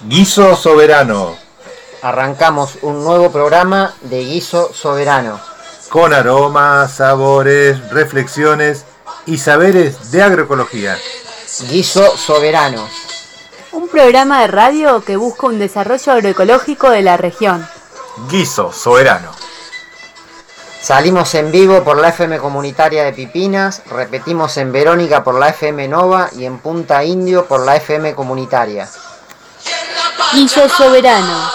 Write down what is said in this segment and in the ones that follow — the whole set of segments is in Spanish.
Guiso Soberano. Arrancamos un nuevo programa de Guiso Soberano. Con aromas, sabores, reflexiones y saberes de agroecología. Guiso Soberano. Un programa de radio que busca un desarrollo agroecológico de la región. Guiso Soberano. Salimos en vivo por la FM comunitaria de Pipinas, repetimos en Verónica por la FM Nova y en Punta Indio por la FM comunitaria. Guiso Soberano.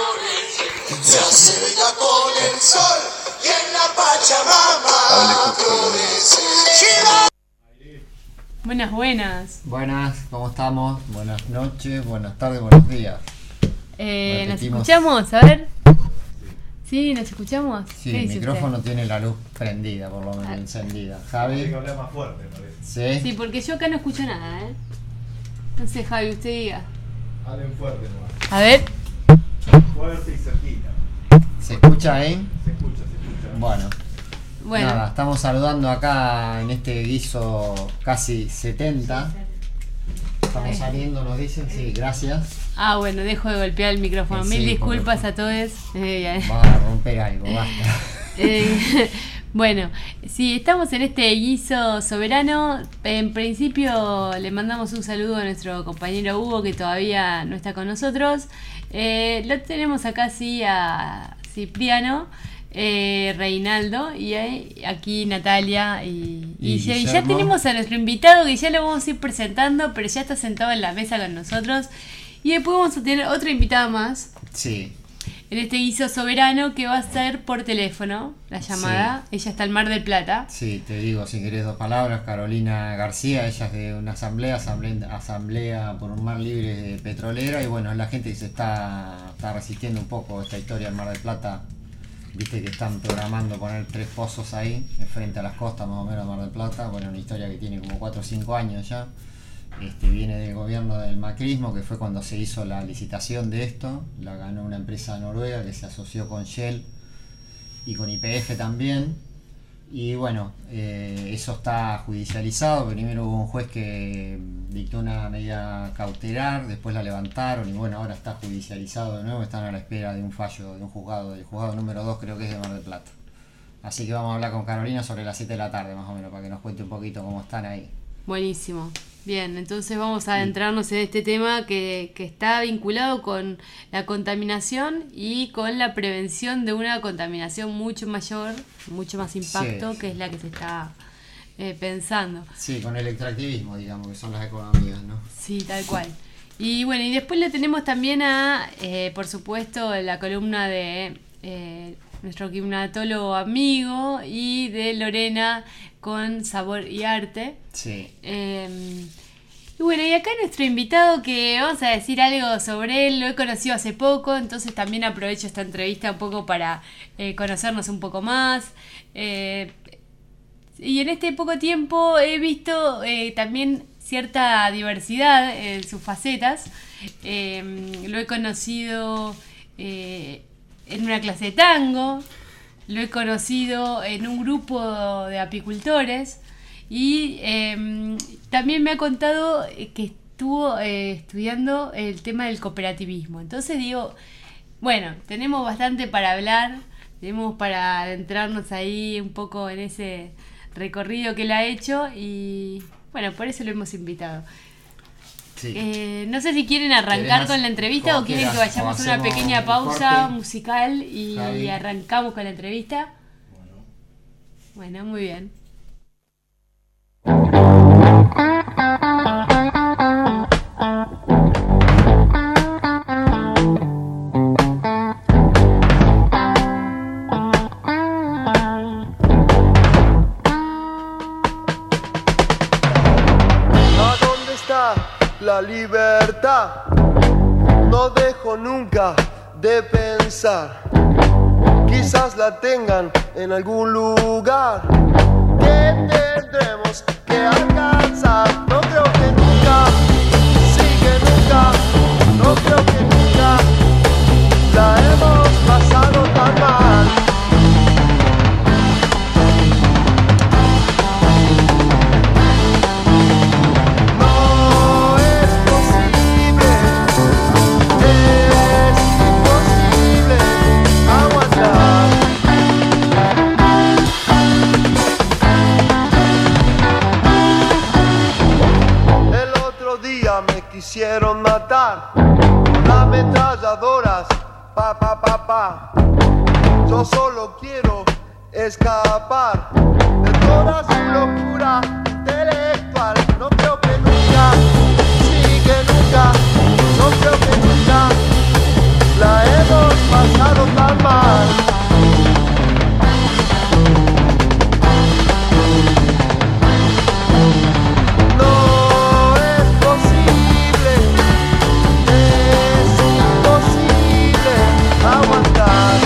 Buenas, buenas. Buenas, ¿cómo estamos? Buenas noches, buenas tardes, buenos días. ¿Nos escuchamos? A ver. ¿Sí? ¿Nos escuchamos? Sí, el micrófono tiene la luz prendida, por lo menos encendida. Javi. Tiene que hablar más fuerte, parece. ¿Sí? Sí, porque yo acá no escucho nada, ¿eh? No sé, Javi, usted diga. Hablen fuerte nomás. A ver. Fuerte y cerquita. ¿Se escucha ahí? Se escucha. Bueno, nada, estamos saludando acá en este guiso casi 70. Estamos saliendo, nos dicen, sí, gracias. Ah, bueno, dejo de golpear el micrófono. Sí, Mil disculpas porque a todos. Va a romper algo, basta. Bueno, sí, estamos en este guiso soberano. En principio le mandamos un saludo a nuestro compañero Hugo, que todavía no está con nosotros. Lo tenemos acá sí a Cipriano, Reinaldo y aquí Natalia y ya tenemos a nuestro invitado, que ya lo vamos a ir presentando, pero ya está sentado en la mesa con nosotros. Y después vamos a tener otro invitado más. Sí. En este guiso soberano, que va a ser por teléfono la llamada. Sí. Ella está en Mar del Plata. Sí, te digo, si querés dos palabras, Carolina García, ella es de una asamblea por un mar libre petrolera, y bueno, la gente se está resistiendo un poco esta historia en Mar del Plata. Viste que están programando poner 3 pozos ahí, frente a las costas más o menos de Mar del Plata. Bueno, una historia que tiene como 4 o 5 años ya. Viene del gobierno del macrismo, que fue cuando se hizo la licitación de esto. La ganó una empresa noruega que se asoció con Shell y con YPF también. Y bueno, eso está judicializado. Primero hubo un juez que dictó una medida cautelar, después la levantaron y bueno, ahora está judicializado de nuevo. Están a la espera de un fallo de un juzgado, del juzgado número 2, creo que es de Mar del Plata. Así que vamos a hablar con Carolina sobre las 7 de la tarde más o menos, para que nos cuente un poquito cómo están ahí. Buenísimo. Bien, entonces vamos a adentrarnos en este tema que está vinculado con la contaminación y con la prevención de una contaminación mucho mayor, mucho más impacto, sí, que es la que se está pensando. Sí, con el extractivismo, digamos, que son las economías, ¿no? Sí, tal cual. Y bueno, y después le tenemos también a, por supuesto, la columna de nuestro climatólogo amigo y de Lorena con Sabor y Arte. Sí. Y bueno, y acá nuestro invitado, que vamos a decir algo sobre él, lo he conocido hace poco, entonces también aprovecho esta entrevista un poco para conocernos un poco más. Y en este poco tiempo he visto también cierta diversidad en sus facetas. Lo he conocido en una clase de tango, lo he conocido en un grupo de apicultores y también me ha contado que estuvo estudiando el tema del cooperativismo. Entonces digo, bueno, tenemos bastante para hablar, tenemos para adentrarnos ahí un poco en ese recorrido que él ha hecho y bueno, por eso lo hemos invitado. Sí. No sé si quieren arrancar con la entrevista o quieren que vayamos a una pequeña pausa musical y Javi, arrancamos con la entrevista. Bueno, muy bien. La libertad, no dejo nunca de pensar, quizás la tengan en algún lugar que tendremos que alcanzar. No creo que nunca, sí que nunca, no creo que nunca la hemos pasado tan mal. lugar con ametralladoras, pa pa pa pa. Yo solo quiero escapar de toda su locura intelectual. No creo que nunca, sí que nunca, no creo que nunca la hemos pasado tan mal. No es posible, es imposible aguantar.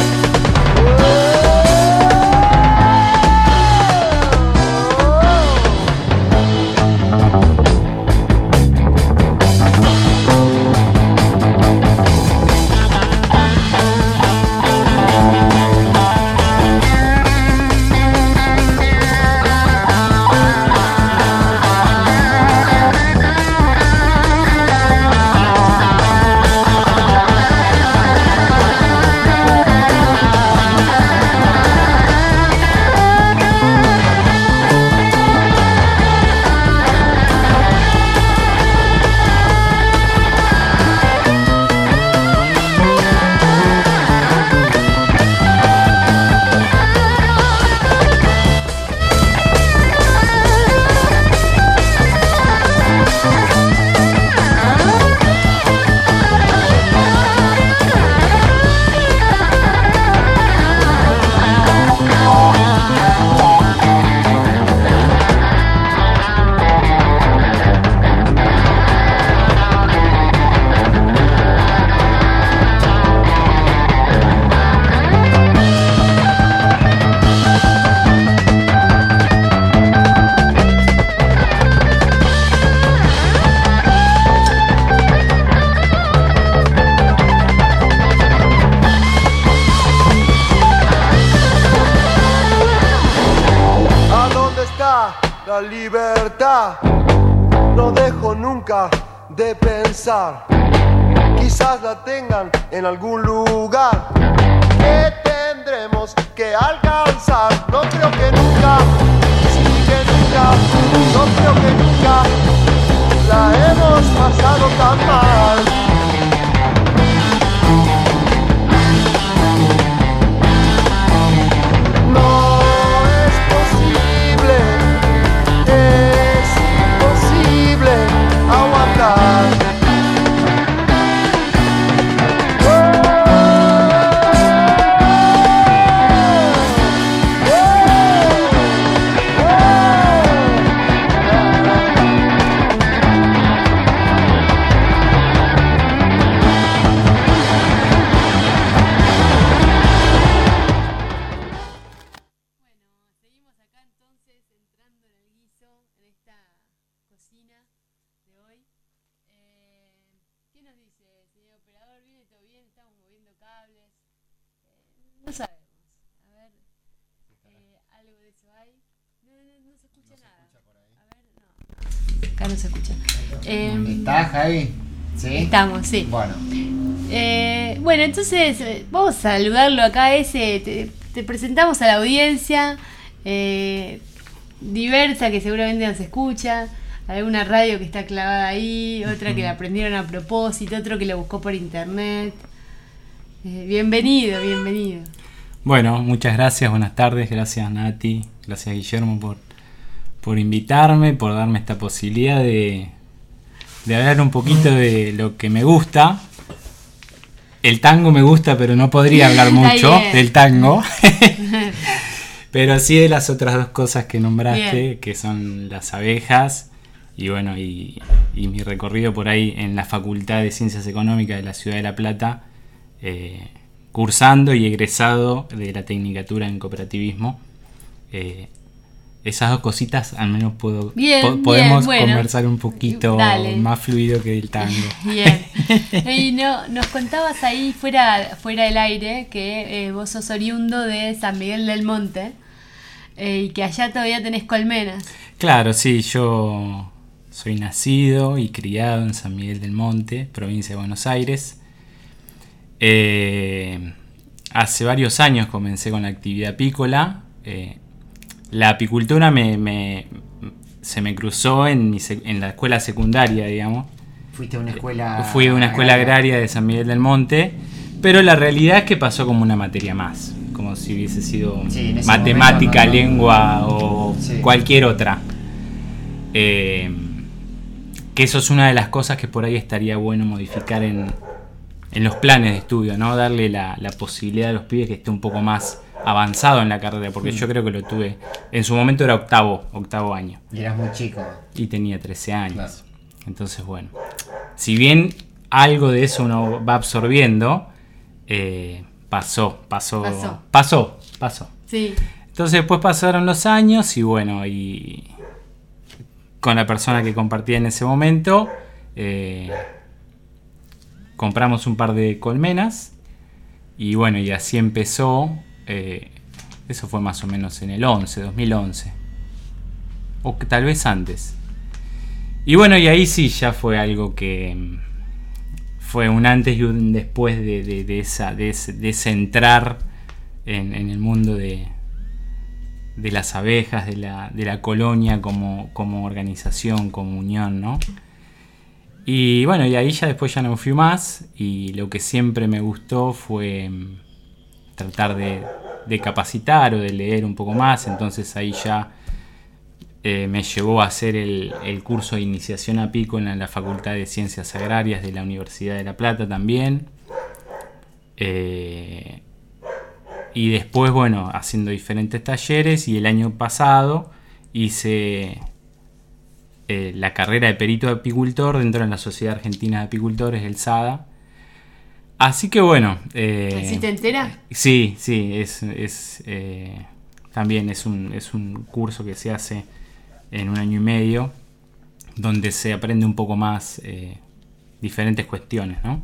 La libertad, no dejo nunca de pensar. Quizás la tengan en algún lugar que tendremos que alcanzar. No creo que nunca, sí que nunca, no creo que nunca la hemos pasado tan mal. No sabemos. A ver, algo de eso hay. No se escucha nada. A ver, no. Acá no se escucha. ¿Estás, Javi? ¿Sí? Estamos, sí. Bueno. Bueno, entonces vamos a saludarlo acá. Te presentamos a la audiencia diversa que seguramente nos escucha. Alguna radio que está clavada ahí, otra que la aprendieron a propósito, otro que lo buscó por internet. Bienvenido. Bueno, muchas gracias, buenas tardes, gracias Nati, gracias Guillermo por invitarme, por darme esta posibilidad de hablar un poquito de lo que me gusta. El tango me gusta, pero no podría hablar mucho del tango. Pero sí de las otras dos cosas que nombraste, bien, que son las abejas y bueno, y mi recorrido por ahí en la Facultad de Ciencias Económicas de la Ciudad de La Plata, cursando y egresado de la Tecnicatura en Cooperativismo. Esas dos cositas al menos podemos conversar un poquito más fluido que del tango. Bien. Y nos contabas ahí fuera del aire que vos sos oriundo de San Miguel del Monte y que allá todavía tenés colmenas. Claro, sí, yo soy nacido y criado en San Miguel del Monte, provincia de Buenos Aires. Hace varios años comencé con la actividad apícola. La apicultura se me cruzó en la escuela secundaria, digamos. Fuiste a una escuela... Fui a una escuela agraria de San Miguel del Monte, pero la realidad es que pasó como una materia más, como si hubiese sido matemática, momento, lengua o cualquier otra. Que eso es una de las cosas que por ahí estaría bueno modificar en los planes de estudio, ¿no? Darle la posibilidad a los pibes que esté un poco más avanzado en la carrera, porque yo creo que lo tuve, en su momento era octavo año. Y eras muy chico. Y tenía 13 años. Claro. Entonces, bueno, si bien algo de eso uno va absorbiendo, pasó. Sí. Entonces después pasaron los años y bueno, y con la persona que compartía en ese momento, compramos un par de colmenas y bueno, y así empezó. Eso fue más o menos en el 2011, o tal vez antes. Y bueno, y ahí sí ya fue algo que fue un antes y un después de ese entrar en el mundo de las abejas, de la colonia como organización, como unión, ¿no? Y bueno, y ahí ya después ya no fui más, y lo que siempre me gustó fue tratar de capacitar o de leer un poco más. Entonces ahí ya me llevó a hacer el curso de iniciación apícola en la Facultad de Ciencias Agrarias de la Universidad de La Plata también. Y después, bueno, haciendo diferentes talleres, y el año pasado hice la carrera de perito apicultor dentro de la Sociedad Argentina de Apicultores, el SADA. Así que bueno. ¿Así te enteras? Sí, también es un curso que se hace en 1 año y medio, donde se aprende un poco más diferentes cuestiones, ¿no?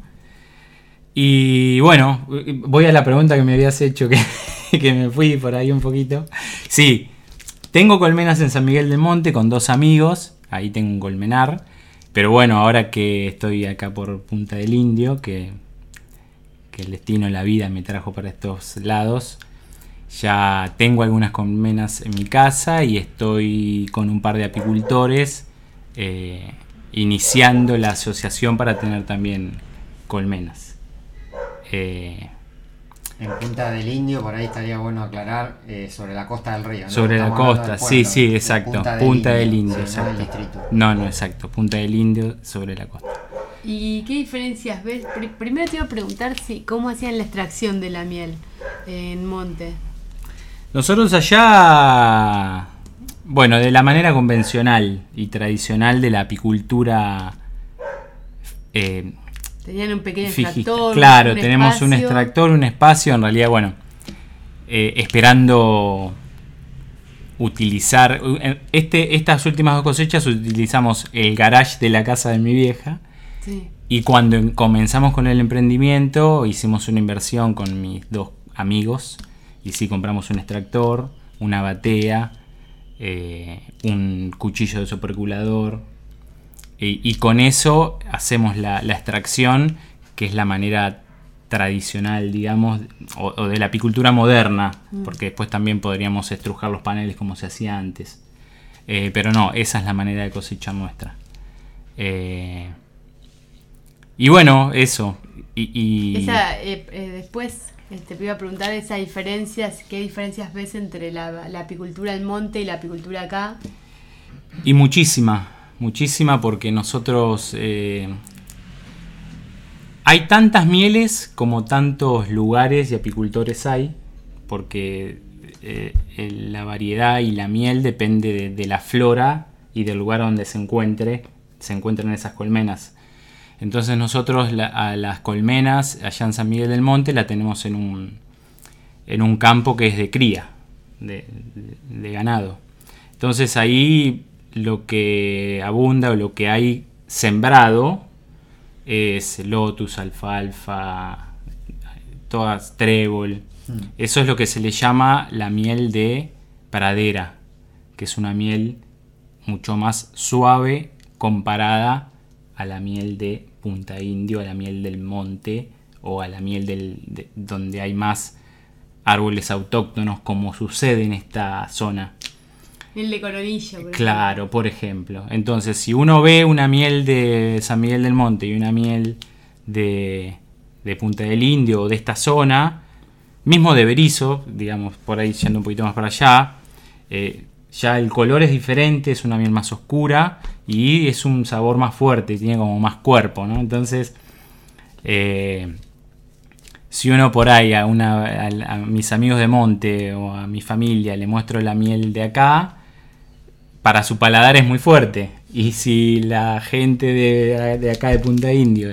Y bueno, voy a la pregunta que me habías hecho, que me fui por ahí un poquito. Sí, tengo colmenas en San Miguel del Monte con 2 amigos, ahí tengo un colmenar, pero bueno, ahora que estoy acá por Punta del Indio, que el destino, la vida me trajo para estos lados, ya tengo algunas colmenas en mi casa y estoy con un par de apicultores iniciando la asociación para tener también colmenas. En Punta del Indio, por ahí estaría bueno aclarar, sobre la costa del río, ¿no? Sobre la costa, sí, exacto. Punta del Indio, sí, exacto. No del distrito. No, exacto. Punta del Indio sobre la costa. ¿Y qué diferencias ves? Primero te iba a preguntar cómo hacían la extracción de la miel en Monte. Nosotros allá, bueno, de la manera convencional y tradicional de la apicultura. Tenían un pequeño fijista. extractor. Claro, tenemos un extractor, un espacio, en realidad, bueno, esperando utilizar. Estas últimas 2 cosechas utilizamos el garage de la casa de mi vieja. Sí. Y cuando comenzamos con el emprendimiento, hicimos una inversión con mis 2 amigos. Y sí, compramos un extractor, una batea, un cuchillo de soperculador. Y con eso hacemos la extracción, que es la manera tradicional, digamos, o de la apicultura moderna, porque después también podríamos estrujar los paneles como se hacía antes. Pero no, esa es la manera de cosechar nuestra. Y bueno, eso. Después te iba a preguntar esas diferencias, ¿qué diferencias ves entre la apicultura al monte y la apicultura acá? Y muchísima, porque nosotros hay tantas mieles como tantos lugares y apicultores hay, porque la variedad y la miel depende de la flora y del lugar donde se encuentran esas colmenas. Entonces nosotros a las colmenas allá en San Miguel del Monte la tenemos en un campo que es de cría, de ganado. Entonces ahí lo que abunda o lo que hay sembrado es lotus, alfalfa, todas trébol. Eso es lo que se le llama la miel de pradera, que es una miel mucho más suave comparada a la miel de Punta Indio, a la miel del monte o a la miel donde hay más árboles autóctonos, como sucede en esta zona. Miel de Coronilla, por Claro, por ejemplo. Entonces, si uno ve una miel de San Miguel del Monte y una miel de Punta del Indio o de esta zona, mismo de Berizo, digamos, por ahí yendo un poquito más para allá, ya el color es diferente, es una miel más oscura y es un sabor más fuerte, tiene como más cuerpo, ¿no? Entonces, si uno por ahí a mis amigos de monte o a mi familia le muestro la miel de acá, para su paladar es muy fuerte. Y si la gente de acá de Punta Indio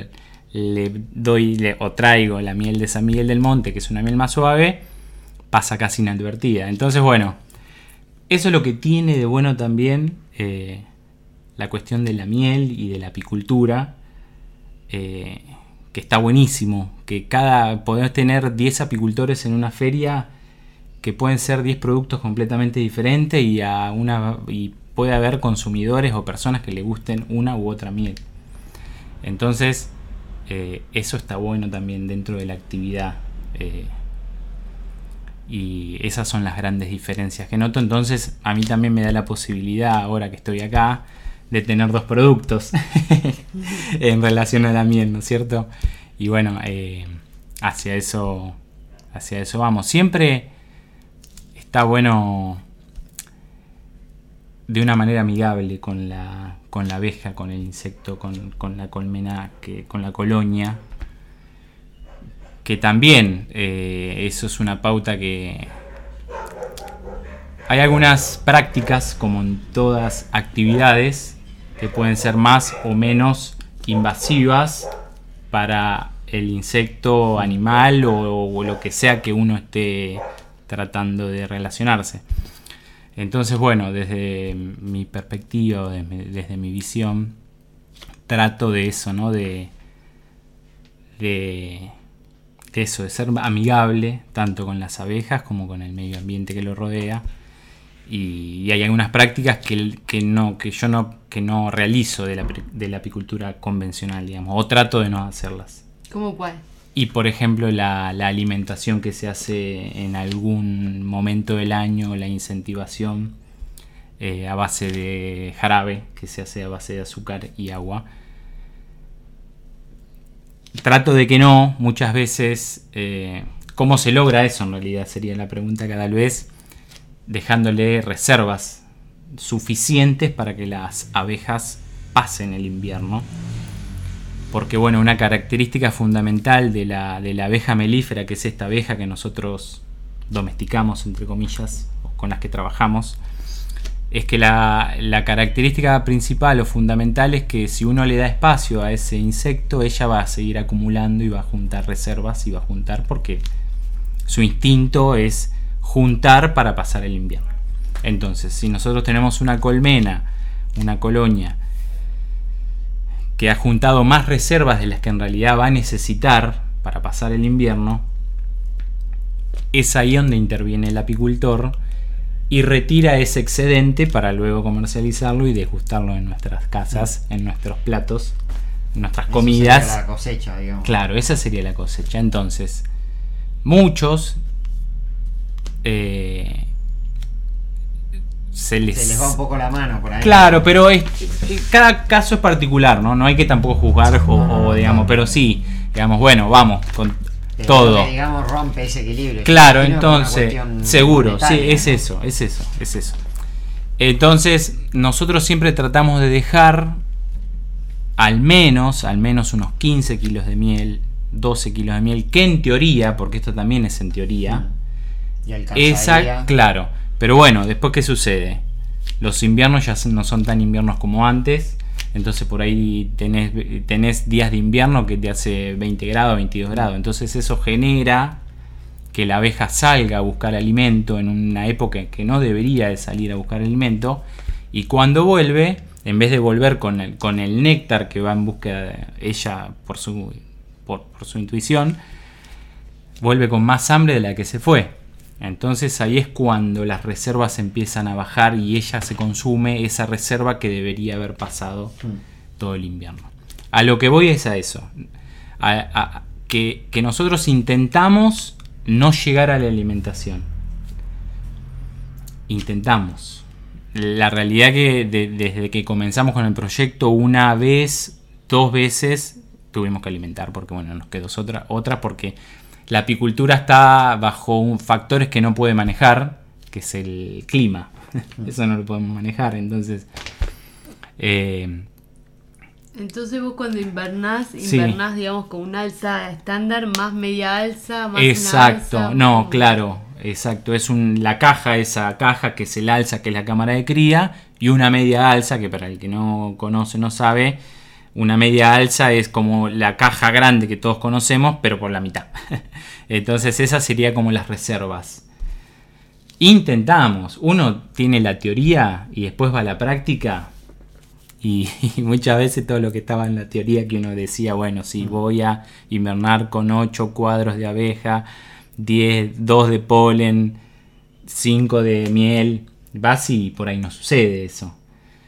o traigo la miel de San Miguel del Monte, que es una miel más suave, pasa casi inadvertida. Entonces, bueno, eso es lo que tiene de bueno también la cuestión de la miel y de la apicultura, que está buenísimo, que podés tener 10 apicultores en una feria que pueden ser 10 productos completamente diferentes y puede haber consumidores o personas que le gusten una u otra miel. Entonces, eso está bueno también dentro de la actividad. Y esas son las grandes diferencias que noto. Entonces, a mí también me da la posibilidad, ahora que estoy acá, de tener 2 productos en relación a la miel, ¿no es cierto? Y bueno, hacia eso vamos. Siempre está bueno de una manera amigable con la abeja, con el insecto, con la colmena, con la colonia, que también eso es una pauta que hay algunas prácticas, como en todas actividades, que pueden ser más o menos invasivas para el insecto, animal o lo que sea que uno esté tratando de relacionarse. Entonces, bueno, desde mi perspectiva, desde mi visión, trato de eso, ¿no? De eso, de ser amigable tanto con las abejas como con el medio ambiente que lo rodea. Y hay algunas prácticas que yo no realizo de la apicultura convencional, digamos, o trato de no hacerlas. ¿Cómo cuál? Y por ejemplo la alimentación que se hace en algún momento del año, la incentivación a base de jarabe, que se hace a base de azúcar y agua. Trato de que no, muchas veces. ¿Cómo se logra eso en realidad? Sería la pregunta, cada vez dejándole reservas suficientes para que las abejas pasen el invierno. Porque bueno, una característica fundamental de la abeja melífera, que es esta abeja que nosotros domesticamos, entre comillas, con las que trabajamos, es que la característica principal o fundamental es que si uno le da espacio a ese insecto, ella va a seguir acumulando y va a juntar reservas y va a juntar, porque su instinto es juntar para pasar el invierno. Entonces, si nosotros tenemos una colmena, una colonia, que ha juntado más reservas de las que en realidad va a necesitar para pasar el invierno, es ahí donde interviene el apicultor y retira ese excedente para luego comercializarlo y degustarlo en nuestras casas, en nuestros platos, en nuestras comidas. Esa sería la cosecha, digamos. Claro, esa sería la cosecha. Entonces, muchos se les va un poco la mano por ahí. Claro, pero cada caso es particular, ¿no? No hay que tampoco juzgar o digamos, pero sí, digamos, bueno, vamos con todo. Que, digamos, rompe ese equilibrio. Claro, entonces, seguro, sí, es eso. Entonces, nosotros siempre tratamos de dejar al menos unos 15 kilos de miel, 12 kilos de miel, que en teoría, porque esto también es en teoría, claro. Pero bueno, después ¿qué sucede? Los inviernos ya no son tan inviernos como antes. Entonces por ahí tenés días de invierno que te hace 20 grados, 22 grados. Entonces eso genera que la abeja salga a buscar alimento en una época que no debería de salir a buscar alimento. Y cuando vuelve, en vez de volver con el néctar que va en búsqueda de ella por su intuición, vuelve con más hambre de la que se fue. Entonces ahí es cuando las reservas empiezan a bajar y ella se consume esa reserva que debería haber pasado todo el invierno. A lo que voy es a eso, que nosotros intentamos no llegar a la alimentación. Intentamos. la realidad que desde que comenzamos con el proyecto, una vez, 2 veces tuvimos que alimentar, porque bueno, nos quedó otra porque la apicultura está bajo factores que no puede manejar, que es el clima. Eso no lo podemos manejar, entonces... Entonces vos cuando invernás, Sí. digamos, con una alza estándar, más media alza, más Exacto, una alza, no, como- claro, exacto. Es esa caja que es el alza, que es la cámara de cría, y una media alza, que para el que no conoce, no sabe, una media alza es como la caja grande que todos conocemos, pero por la mitad. Entonces esas serían como las reservas. Intentamos, uno tiene la teoría y después va a la práctica. Y muchas veces todo lo que estaba en la teoría que uno decía, bueno, sí, voy a invernar con 8 cuadros de abeja, 2 de polen, 5 de miel, vas y por ahí no sucede eso.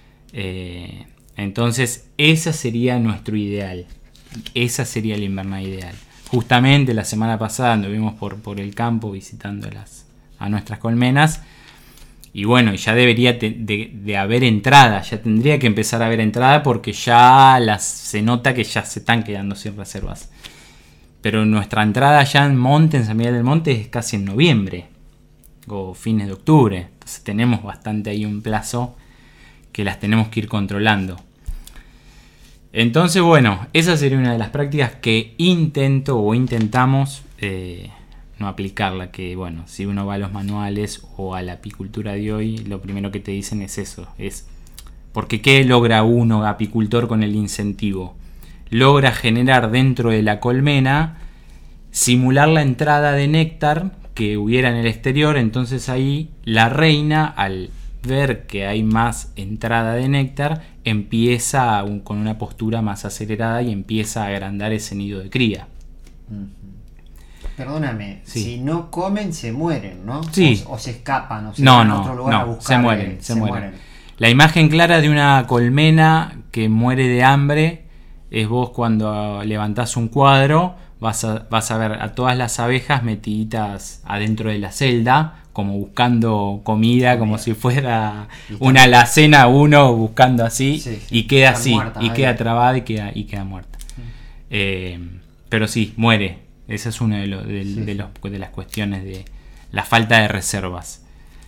Entonces ese sería nuestro ideal, esa sería la invernada ideal. Justamente la semana pasada anduvimos por el campo visitando a nuestras colmenas. Y bueno, ya debería de haber entrada, ya tendría que empezar a haber entrada porque ya se nota que ya se están quedando sin reservas. Pero nuestra entrada ya en Monte, en San Miguel del Monte, es casi en noviembre o fines de octubre. Entonces tenemos bastante ahí un plazo que las tenemos que ir controlando. Entonces bueno, esa sería una de las prácticas que intentamos no aplicarla, que bueno, si uno va a los manuales o a la apicultura de hoy, lo primero que te dicen es eso, porque ¿qué logra uno apicultor con el incentivo? Logra generar dentro de la colmena, simular la entrada de néctar que hubiera en el exterior, entonces ahí la reina, al ver que hay más entrada de néctar, empieza con una postura más acelerada y empieza a agrandar ese nido de cría. Perdóname, Sí. si no comen se mueren, ¿no? Sí. O se escapan, o se No, van a otro lugar a no, buscar, se mueren. La imagen clara de una colmena que muere de hambre es vos cuando levantás un cuadro, vas a ver a todas las abejas metiditas adentro de la celda, como buscando comida, como si fuera una alacena, uno buscando así, Sí, sí. y queda Están así, muertas y ahí. queda trabada y queda muerta. Pero sí, muere. Esa es una de las cuestiones de la falta de reservas.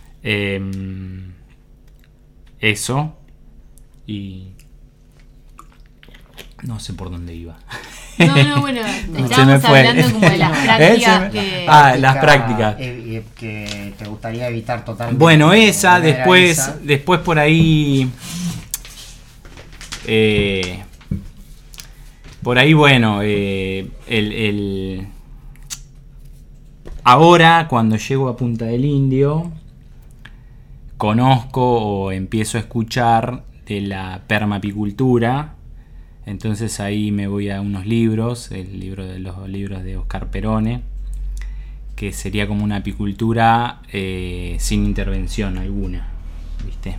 Eso. Y no sé por dónde iba. No, bueno, Se estábamos me fue. hablando como de las prácticas que... Las prácticas. Que te gustaría evitar totalmente. Bueno, esa, La primera después por ahí. Por ahí, bueno, ahora cuando llego a Punta del Indio, conozco o empiezo a escuchar de la permapicultura. Entonces ahí me voy a unos libros, los libros de Oscar Perone, que sería como una apicultura sin intervención alguna, ¿viste?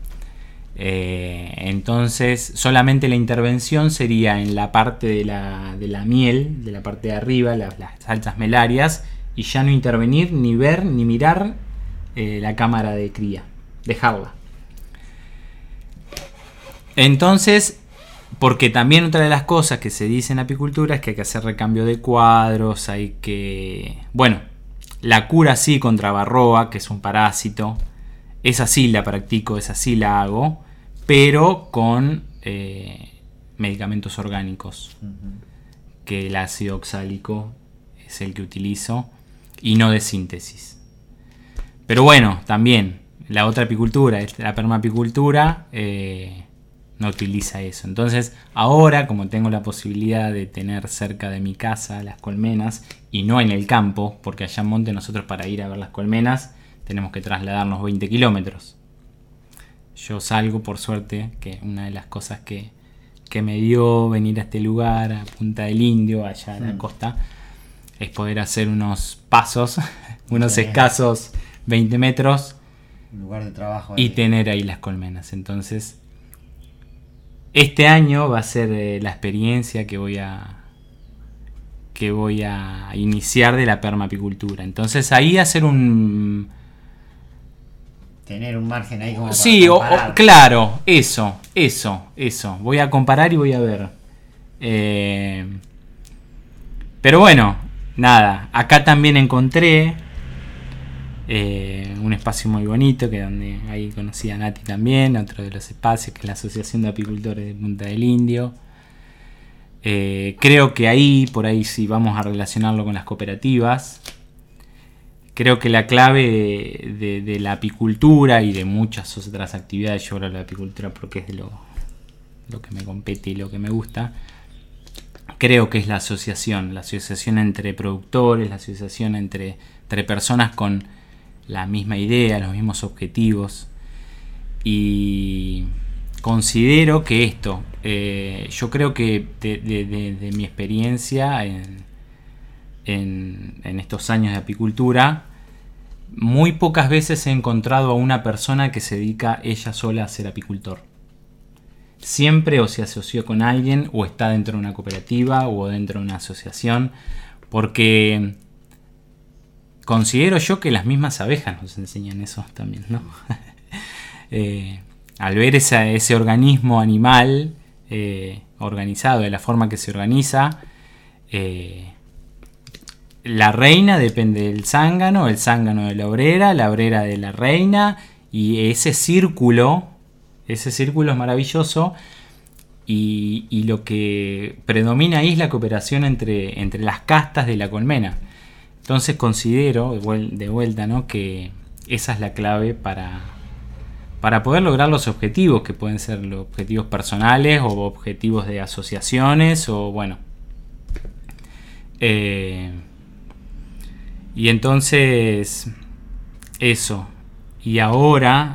Entonces solamente la intervención sería en la parte de la miel, de la parte de arriba, las altas melarias, y ya no intervenir, ni ver, ni mirar la cámara de cría, dejarla. Entonces, porque también otra de las cosas que se dice en apicultura es que hay que hacer recambio de cuadros, hay que... Bueno, la cura sí contra varroa, que es un parásito, esa sí la practico, esa sí la hago, pero con medicamentos orgánicos, que el ácido oxálico es el que utilizo, y no de síntesis. Pero bueno, también la otra apicultura, la permapicultura, no utiliza eso. Entonces ahora, como tengo la posibilidad de tener cerca de mi casa las colmenas y no en el campo, porque allá en Monte nosotros para ir a ver las colmenas tenemos que trasladarnos 20 kilómetros. Yo salgo, por suerte, que una de las cosas que me dio venir a este lugar, a Punta del Indio, allá en la costa, es poder hacer unos pasos, unos escasos 20 metros, Un lugar de trabajo. y tener ahí las colmenas. Entonces, este año va a ser la experiencia que voy a iniciar de la permapicultura. Entonces ahí hacer tener un margen ahí como para Sí, comparar. claro, eso. Voy a comparar y voy a ver. Pero bueno, nada, acá también encontré un espacio muy bonito, que donde ahí conocí a Nati también, otro de los espacios, que es la Asociación de Apicultores de Punta del Indio. Creo que por ahí sí vamos a relacionarlo con las cooperativas. Creo que la clave de la apicultura y de muchas otras actividades, yo hablo de la apicultura porque es de lo que me compete y lo que me gusta, creo que es la asociación entre productores, la asociación entre personas con la misma idea, los mismos objetivos. Y considero que esto, yo creo que de mi experiencia en estos años de apicultura, muy pocas veces he encontrado a una persona que se dedica ella sola a ser apicultor. Siempre o se asoció con alguien, o está dentro de una cooperativa o dentro de una asociación, porque considero yo que las mismas abejas nos enseñan eso también, ¿no? Al ver ese organismo animal organizado de la forma que se organiza, la reina depende del zángano, el zángano de la obrera de la reina, y ese círculo es maravilloso, y lo que predomina ahí es la cooperación entre las castas de la colmena. Entonces considero, de vuelta, ¿no?, que esa es la clave para poder lograr los objetivos, que pueden ser los objetivos personales o objetivos de asociaciones, o bueno. Y entonces, eso. Y ahora,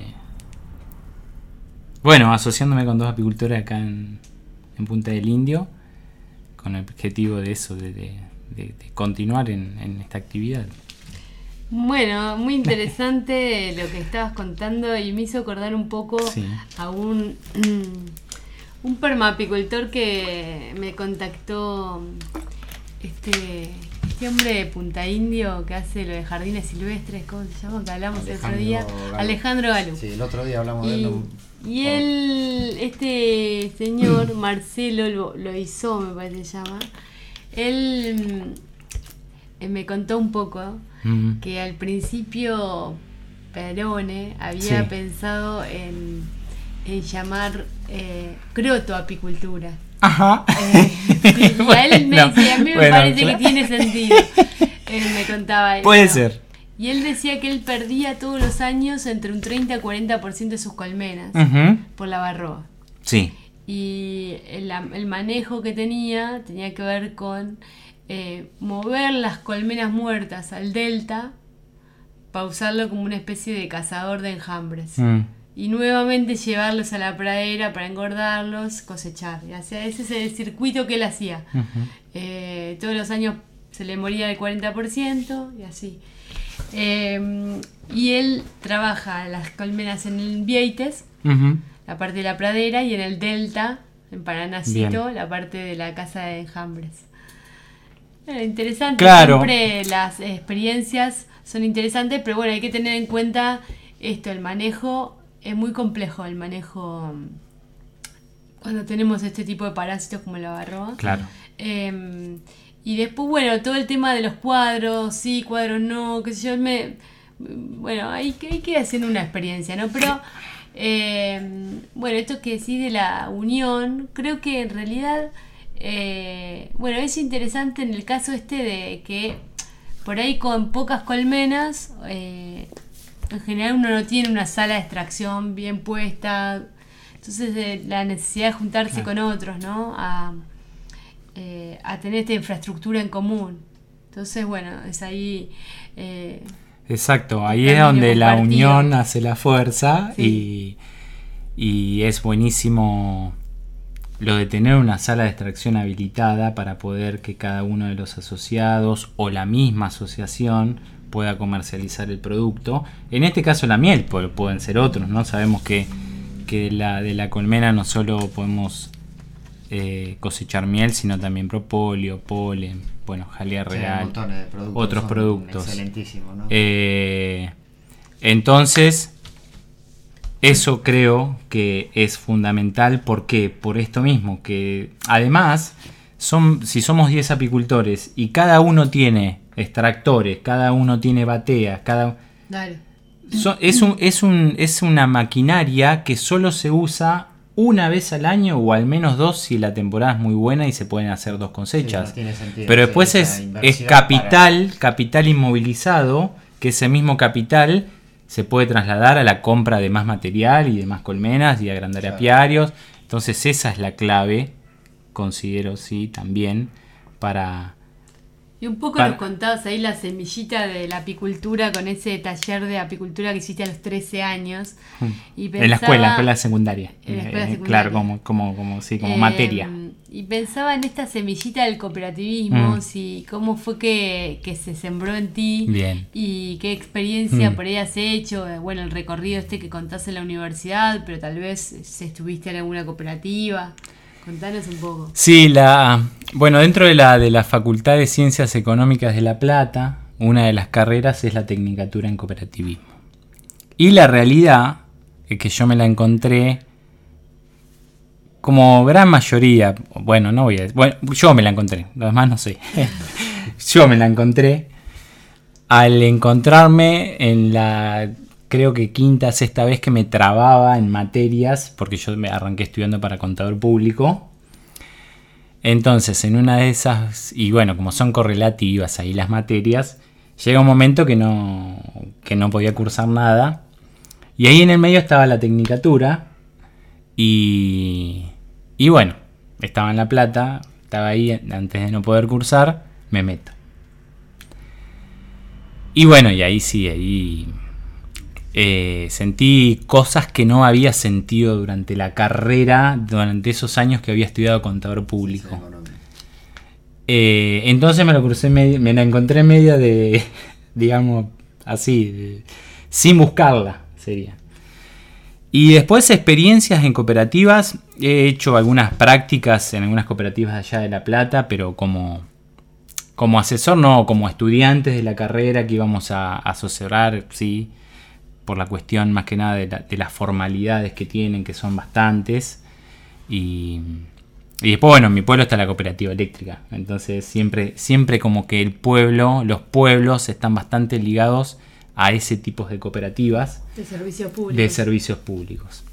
bueno, asociándome con dos apicultores acá en Punta del Indio, con el objetivo de eso, de continuar en esta actividad. Bueno, muy interesante lo que estabas contando, y me hizo acordar un poco a un permapicultor que me contactó, este hombre de Punta Indio que hace lo de jardines silvestres, ¿cómo se llama? Que hablamos el otro día. Alejandro Galú. Sí, el otro día hablamos de él. Y él, este señor, Marcelo Loizó, me parece que se llama, él me contó un poco que al principio Perone había pensado en llamar crotoapicultura. Ajá. Sí, y a él me decía, a mí me parece que tiene sentido. Él me contaba eso. Puede ser. Y él decía que él perdía todos los años entre un 30 y 40% de sus colmenas por la varroa. Sí. Y el manejo que tenía que ver con mover las colmenas muertas al delta para usarlo como una especie de cazador de enjambres. Y nuevamente llevarlos a la pradera para engordarlos, cosechar. O sea, ese es el circuito que él hacía. Todos los años se le moría el 40% y así. Y él trabaja las colmenas en el Vieites, la parte de la pradera, y en el delta, en Paranacito, la parte de la casa de enjambres. Interesante, claro. Siempre las experiencias son interesantes, pero bueno, hay que tener en cuenta esto, el manejo es muy complejo, el manejo cuando tenemos este tipo de parásitos como la varroa. Claro. Y después, bueno, todo el tema de los cuadros, sí, cuadros no, qué sé yo, bueno, hay que hacer una experiencia, ¿no? Pero, bueno, esto que decís de la unión, creo que en realidad, bueno, es interesante en el caso de que por ahí con pocas colmenas, en general uno no tiene una sala de extracción bien puesta, entonces la necesidad de juntarse con otros, ¿no? A tener esta infraestructura en común. Entonces, bueno, es ahí... Exacto, ahí es donde la unión hace la fuerza, y es buenísimo lo de tener una sala de extracción habilitada para poder que cada uno de los asociados o la misma asociación pueda comercializar el producto. En este caso la miel, pueden ser otros, ¿no? Sabemos que de la colmena no solo podemos cosechar miel, sino también propóleo, polen, bueno, jalea real, montones de productos, otros productos. Excelentísimos, ¿no? Entonces, eso creo que es fundamental. ¿Por qué? Por esto mismo, que además, si somos 10 apicultores y cada uno tiene extractores, cada uno tiene bateas, Dale. es una maquinaria que solo se usa una vez al año o al menos 2 si la temporada es muy buena y se pueden hacer 2 cosechas. Sí, no tiene sentido. Pero después Sí, es esa inversión capital inmovilizado, que ese mismo capital se puede trasladar a la compra de más material y de más colmenas y agrandar Claro. apiarios. Entonces esa es la clave, considero, sí, también para... Y un poco nos contabas ahí la semillita de la apicultura con ese taller de apicultura que hiciste a los 13 años. Y en la escuela secundaria. En la escuela secundaria. Claro, como materia. Y pensaba en esta semillita del cooperativismo, Mm. cómo fue que se sembró en ti. Bien. Y qué experiencia por ahí has hecho. Bueno, el recorrido este que contás en la universidad, pero tal vez si estuviste en alguna cooperativa. Contanos un poco. Sí, bueno, dentro de la Facultad de Ciencias Económicas de La Plata, una de las carreras es la Tecnicatura en Cooperativismo. Y la realidad es que yo me la encontré como gran mayoría, bueno, yo me la encontré, los demás no sé. Yo me la encontré al encontrarme en la, creo que quinta, sexta vez que me trababa en materias, porque yo me arranqué estudiando para contador público. Entonces, en una de esas, y bueno, como son correlativas ahí las materias, llega un momento que no podía cursar nada. Y ahí en el medio estaba la tecnicatura. Y bueno, estaba en La Plata, estaba ahí, antes de no poder cursar, me meto. Y bueno, y ahí sí, sentí cosas que no había sentido durante la carrera, durante esos años que había estudiado contador público. Entonces me la encontré medio de, digamos, así, sin buscarla, sería. Y después experiencias en cooperativas, he hecho algunas prácticas en algunas cooperativas allá de La Plata, pero como asesor, no, como estudiantes de la carrera que íbamos a asesorar, sí, por la cuestión más que nada de las formalidades que tienen, que son bastantes. Y después, bueno, en mi pueblo está la cooperativa eléctrica, entonces siempre como que los pueblos están bastante ligados a ese tipo de cooperativas De servicios públicos.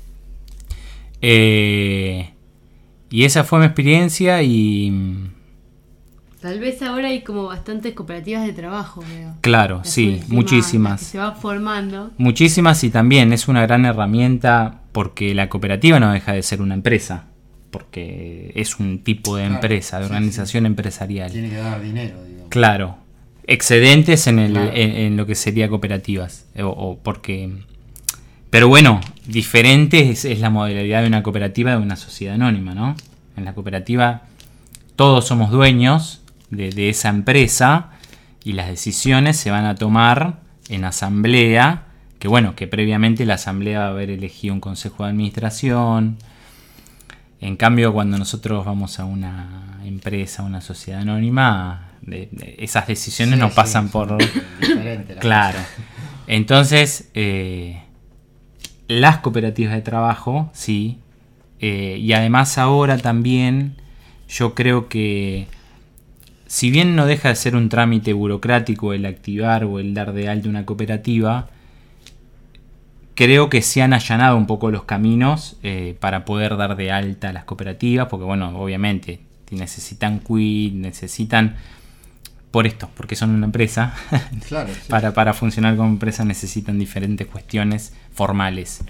Y esa fue mi experiencia y... Tal vez ahora hay como bastantes cooperativas de trabajo, veo. Claro, Las sí, últimas, muchísimas. las que se van formando. Muchísimas, y también es una gran herramienta porque la cooperativa no deja de ser una empresa, porque es un tipo de empresa, de organización empresarial. Tiene que dar dinero, digamos. Claro, excedentes en Claro. en lo que sería cooperativas, porque... Pero bueno, diferente es la modalidad de una cooperativa de una sociedad anónima, ¿no? En la cooperativa todos somos dueños de esa empresa y las decisiones se van a tomar en asamblea, que bueno, que previamente la asamblea va a haber elegido un consejo de administración. En cambio, cuando nosotros vamos a una empresa, a una sociedad anónima, esas decisiones no pasan por... Diferente la Claro. Entonces, las cooperativas de trabajo, sí. Y además ahora también yo creo que, si bien no deja de ser un trámite burocrático el activar o el dar de alta una cooperativa, creo que se han allanado un poco los caminos para poder dar de alta las cooperativas, porque bueno, obviamente necesitan quit, necesitan... Por esto, porque son una empresa, Claro, sí. para funcionar como empresa necesitan diferentes cuestiones formales.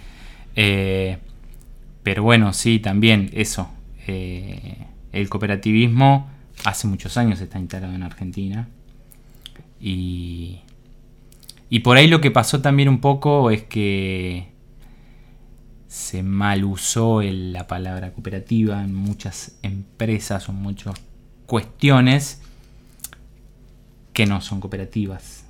Pero bueno, sí, también eso. El cooperativismo hace muchos años está instalado en Argentina. Y por ahí lo que pasó también un poco es que se mal usó la palabra cooperativa en muchas empresas o en muchas cuestiones que no son cooperativas.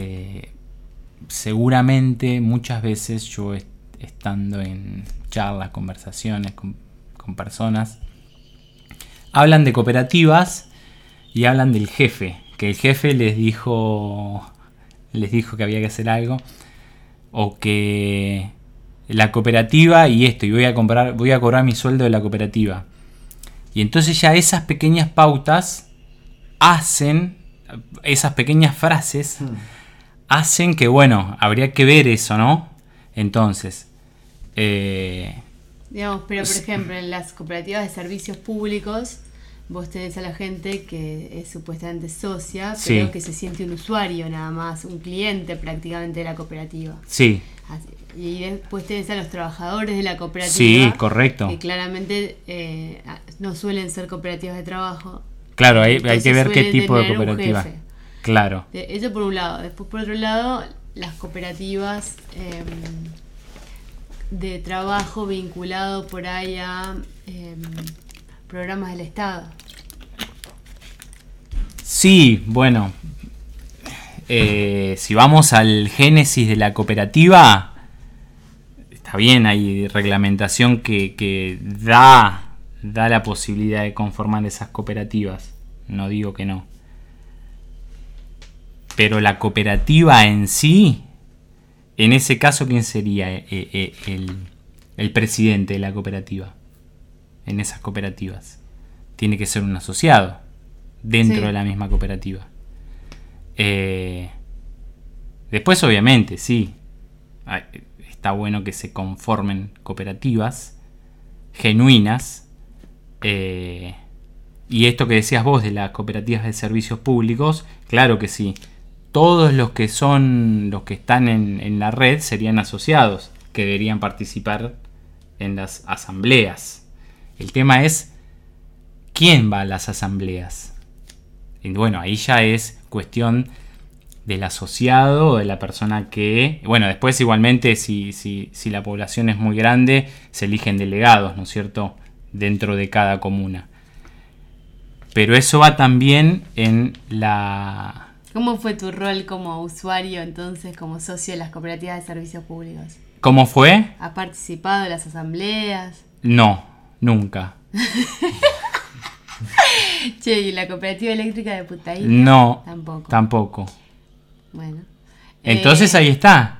Seguramente muchas veces yo estando en charlas, conversaciones con personas, hablan de cooperativas y hablan del jefe, que el jefe les dijo que había que hacer algo. o que la cooperativa y esto, y voy a cobrar mi sueldo de la cooperativa. Y entonces ya esas pequeñas pautas hacen, esas pequeñas frases hacen que, bueno, habría que ver eso, ¿no? Entonces, digamos, pero por ejemplo, en las cooperativas de servicios públicos, vos tenés a la gente que es supuestamente socia, pero sí, que se siente un usuario nada más, un cliente prácticamente de la cooperativa. Sí. Así. Y después tenés a los trabajadores de la cooperativa. Sí, correcto. Que claramente no suelen ser cooperativas de trabajo. Claro, hay que ver qué suelen tipo de tener un cooperativa. jefe. Claro. Eso por un lado. Después por otro lado, las cooperativas de trabajo vinculado por ahí a programas del Estado. Sí, bueno. Si vamos al génesis de la cooperativa, está bien, hay reglamentación que da la posibilidad de conformar esas cooperativas. No digo que no. Pero la cooperativa en sí, en ese caso, ¿quién sería el presidente de la cooperativa? En esas cooperativas. Tiene que ser un asociado dentro de la misma cooperativa. Después, obviamente, sí, está bueno que se conformen cooperativas genuinas. Y esto que decías vos de las cooperativas de servicios públicos, claro que sí. Todos los que están en la red serían asociados, que deberían participar en las asambleas. El tema es ¿quién va a las asambleas? Y bueno, ahí ya es cuestión del asociado o de la persona que... Bueno, después igualmente si la población es muy grande, se eligen delegados, ¿no es cierto?, dentro de cada comuna. Pero eso va también en la... ¿Cómo fue tu rol como usuario entonces, como socio de las cooperativas de servicios públicos? ¿Cómo fue? ¿Has participado en las asambleas? No, nunca. Che, ¿y la cooperativa eléctrica de Putaí? No, tampoco. Bueno. Entonces ahí está.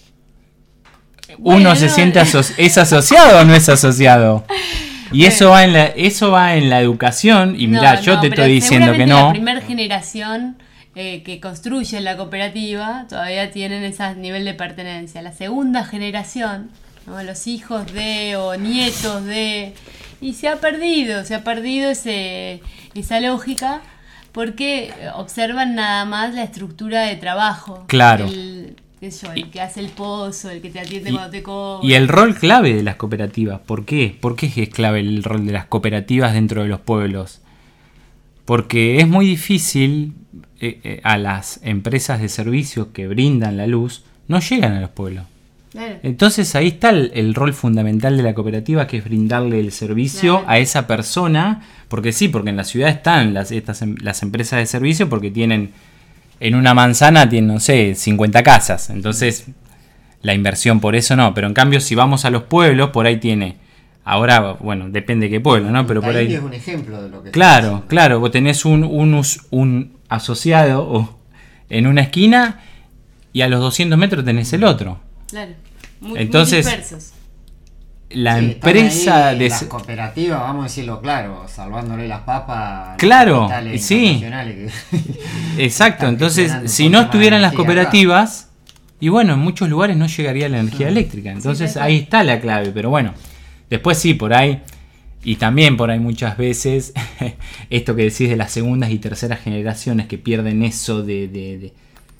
Uno se siente ¿es asociado o no es asociado? Y eso va en la educación. Y mirá, yo te estoy diciendo que no. La primera generación que construye la cooperativa todavía tienen ese nivel de pertenencia. La segunda generación, ¿no?, los hijos de o nietos de... Y se ha perdido esa lógica, porque observan nada más la estructura de trabajo. Claro. El que hace el pozo, el que te atiende cuando te cobra. Y el rol clave de las cooperativas. ¿Por qué? ¿Por qué es clave el rol de las cooperativas dentro de los pueblos? Porque es muy difícil, a las empresas de servicios que brindan la luz, no llegan a los pueblos. Claro. Entonces ahí está el rol fundamental de la cooperativa, que es brindarle el servicio a esa persona. Porque sí, porque en la ciudad están las empresas de servicio, porque tienen... En una manzana tienen, no sé, 50 casas. Entonces, la inversión por eso no. Pero en cambio, si vamos a los pueblos, por ahí tiene... Ahora, bueno, depende de qué pueblo, ¿no? Pero por ahí... es un ejemplo de lo que... Claro. Vos tenés un asociado en una esquina y a los 200 metros tenés el otro. Claro. Entonces, muy dispersos. La empresa de las cooperativas, vamos a decirlo claro, salvándole las papas. Claro, sí. Exacto, entonces si no estuvieran las cooperativas, y bueno, en muchos lugares no llegaría la energía eléctrica. Entonces ahí está la clave, pero bueno, después sí, por ahí, y también por ahí muchas veces, esto que decís de las segundas y terceras generaciones que pierden eso de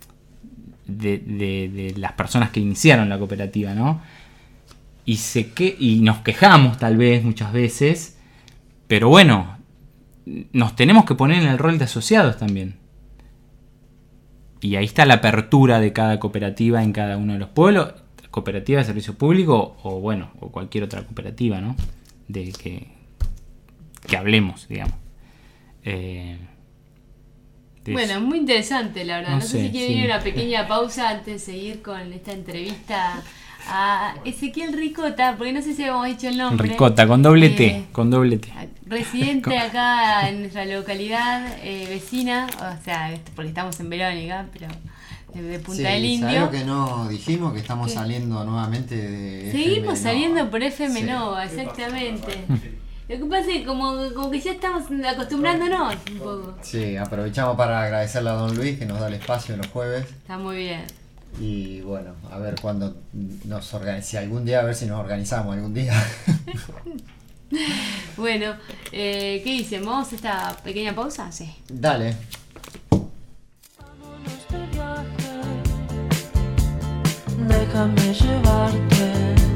las personas que iniciaron la cooperativa, ¿no? Y nos quejamos tal vez muchas veces, pero bueno, nos tenemos que poner en el rol de asociados también. Y ahí está la apertura de cada cooperativa en cada uno de los pueblos, cooperativa de servicio público o bueno, o cualquier otra cooperativa, ¿no? De que hablemos, digamos. Bueno, muy interesante, la verdad. No sé si quiere sí. ir una pequeña pausa antes de seguir con esta entrevista a Ezequiel Ricota, porque no sé si habíamos dicho el nombre. Ricota, con doble T, con doble T. Residente acá en nuestra localidad vecina, o sea, porque estamos en Verónica, pero de Punta Sí, del ¿sabés Indio. lo que no dijimos? Que estamos ¿Qué? saliendo nuevamente de Seguimos FM saliendo Nova. por FM Sí. Nova, exactamente. Lo que pasa es que como que ya estamos acostumbrándonos un poco. Sí, aprovechamos para agradecerle a Don Luis que nos da el espacio los jueves. Está muy bien. Y bueno, a ver cuándo si algún día, a ver si nos organizamos algún día. Bueno, ¿qué dicen? ¿Vamos a esta pequeña pausa? Sí. Dale. Vámonos de viaje, déjame llevarte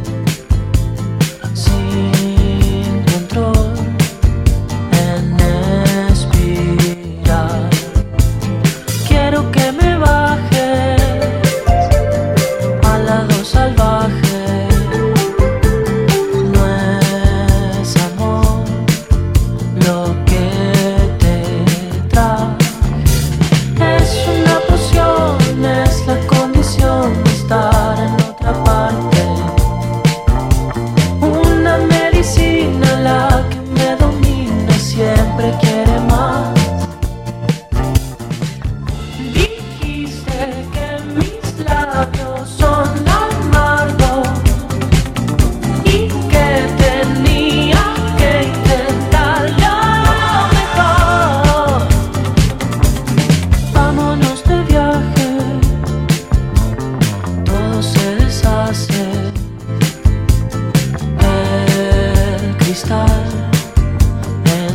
sin control en espiral. Quiero que me bajes al lado salvaje. No es amor lo que te trae. Es una poción, es la condición de estar en otra parte. Una medicina la que me domina, siempre quiere más. Dijiste que mis labios son amargos y que tenía que intentarlo mejor. Vámonos de viaje, todo se deshace. El cristal en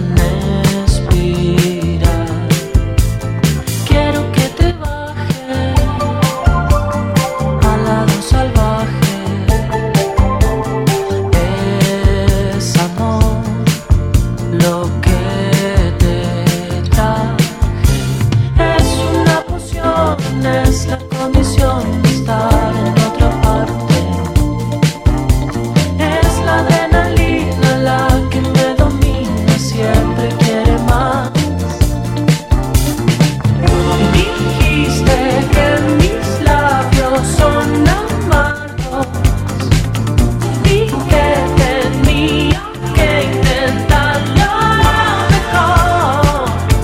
espiral. Quiero que te bajes al lado salvaje. Es amor lo que te traje. Es una poción, es la condición de estar en otra parte. Es la adrenalina la que me domina, siempre quiere más. Dijiste que mis labios son amargos y que tenía que intentarlo mejor.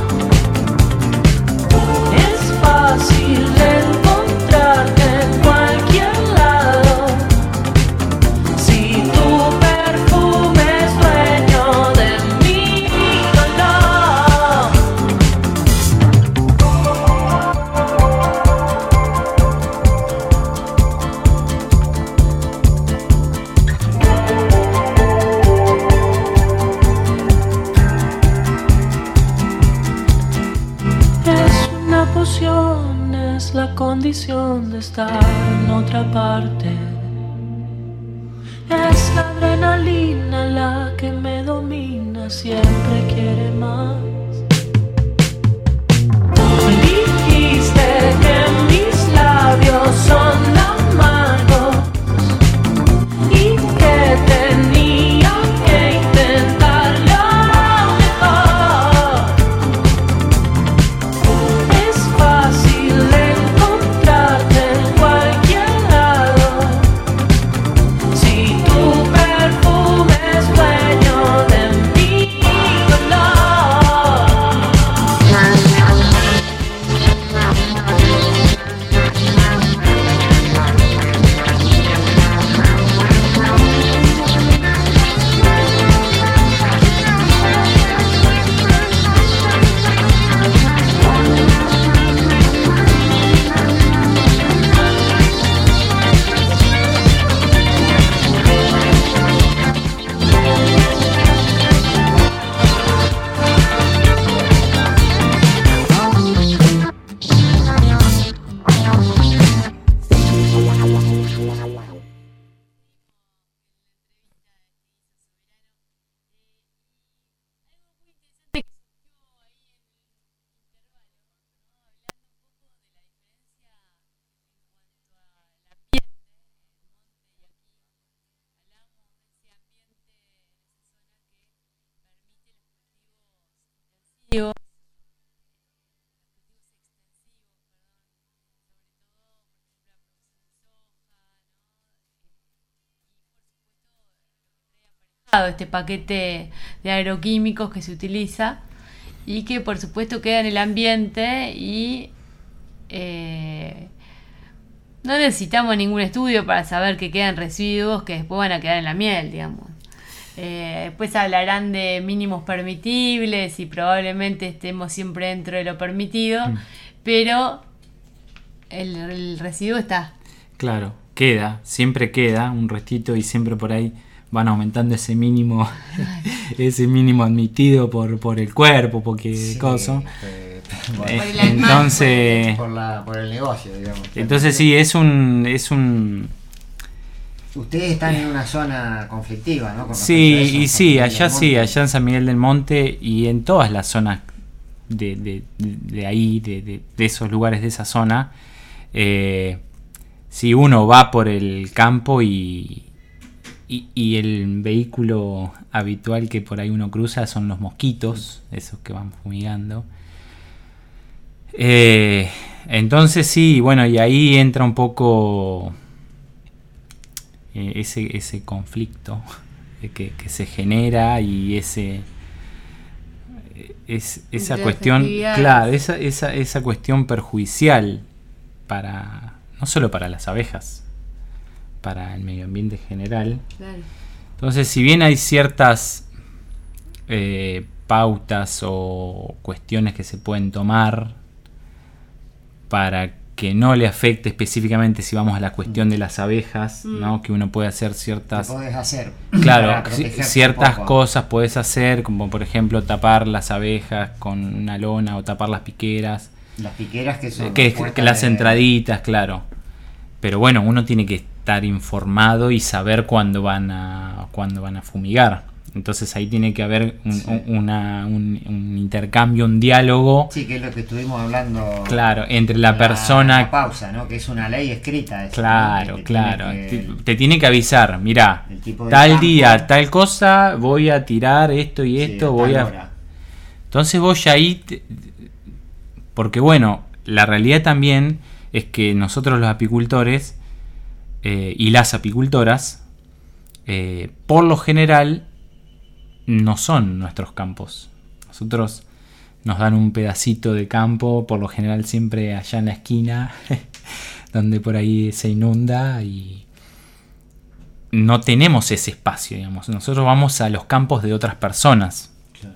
Es fácil encontrarte en cualquier lado si tu perfume es dueño de mi dolor. Es una poción, es la condición de estar en otra parte. Es la adrenalina la que me domina, siempre quiere más. Dijiste que mis labios son amargos y que tenía que intentarlo mejor. Es fácil encontrarte en cualquier lado si tu perfume es dueño de mi dolor. Este paquete de agroquímicos que se utiliza y que por supuesto queda en el ambiente y no necesitamos ningún estudio para saber que quedan residuos que después van a quedar en la miel, digamos. Después hablarán de mínimos permitibles y probablemente estemos siempre dentro de lo permitido, pero el residuo está. Claro, siempre queda un restito y siempre por ahí van aumentando ese mínimo admitido por el cuerpo, porque Sí, coso. bueno, Por el almán, Entonces, por el negocio, digamos. entonces sí, es un Ustedes están en una zona conflictiva, ¿no? Con sí, respecto a eso, y en sí, San Miguel allá del sí, Monte. allá en San Miguel del Monte y en todas las zonas de ahí, de esos lugares de esa zona, si uno va por el campo y el vehículo habitual que por ahí uno cruza son los mosquitos, esos que van fumigando. Entonces sí, bueno, y ahí entra un poco ese conflicto que se genera y esa Entre cuestión, las claro, esa cuestión perjudicial no solo para las abejas, para el medio ambiente en general. Claro. Entonces, si bien hay ciertas pautas o cuestiones que se pueden tomar para que no le afecte específicamente, si vamos a la cuestión de las abejas, ¿no? Que uno puede hacer ciertas... ¿Qué podés hacer? Claro, para protegerte ciertas un poco? cosas puedes hacer, como por ejemplo tapar las abejas con una lona o tapar las piqueras. Las piqueras que son Que puertas las de- entraditas, claro. Pero bueno, uno tiene que estar informado y saber cuándo van a fumigar. Entonces ahí tiene que haber un intercambio, un diálogo, Sí, que es lo que estuvimos hablando. claro, entre la persona. La pausa, ¿no? Que es una ley escrita. Eso, Claro, ¿no? Que claro. tiene que- Te tiene que avisar, mirá, el tipo de tal campo. día, tal cosa, voy a tirar esto y sí, esto, tal voy a... hora. Entonces vos ya ahí... Porque bueno, la realidad también es que nosotros los apicultores y las apicultoras, por lo general, no son nuestros campos. Nosotros nos dan un pedacito de campo, por lo general siempre allá en la esquina, donde por ahí se inunda y no tenemos ese espacio, digamos. Nosotros vamos a los campos de otras personas. Claro.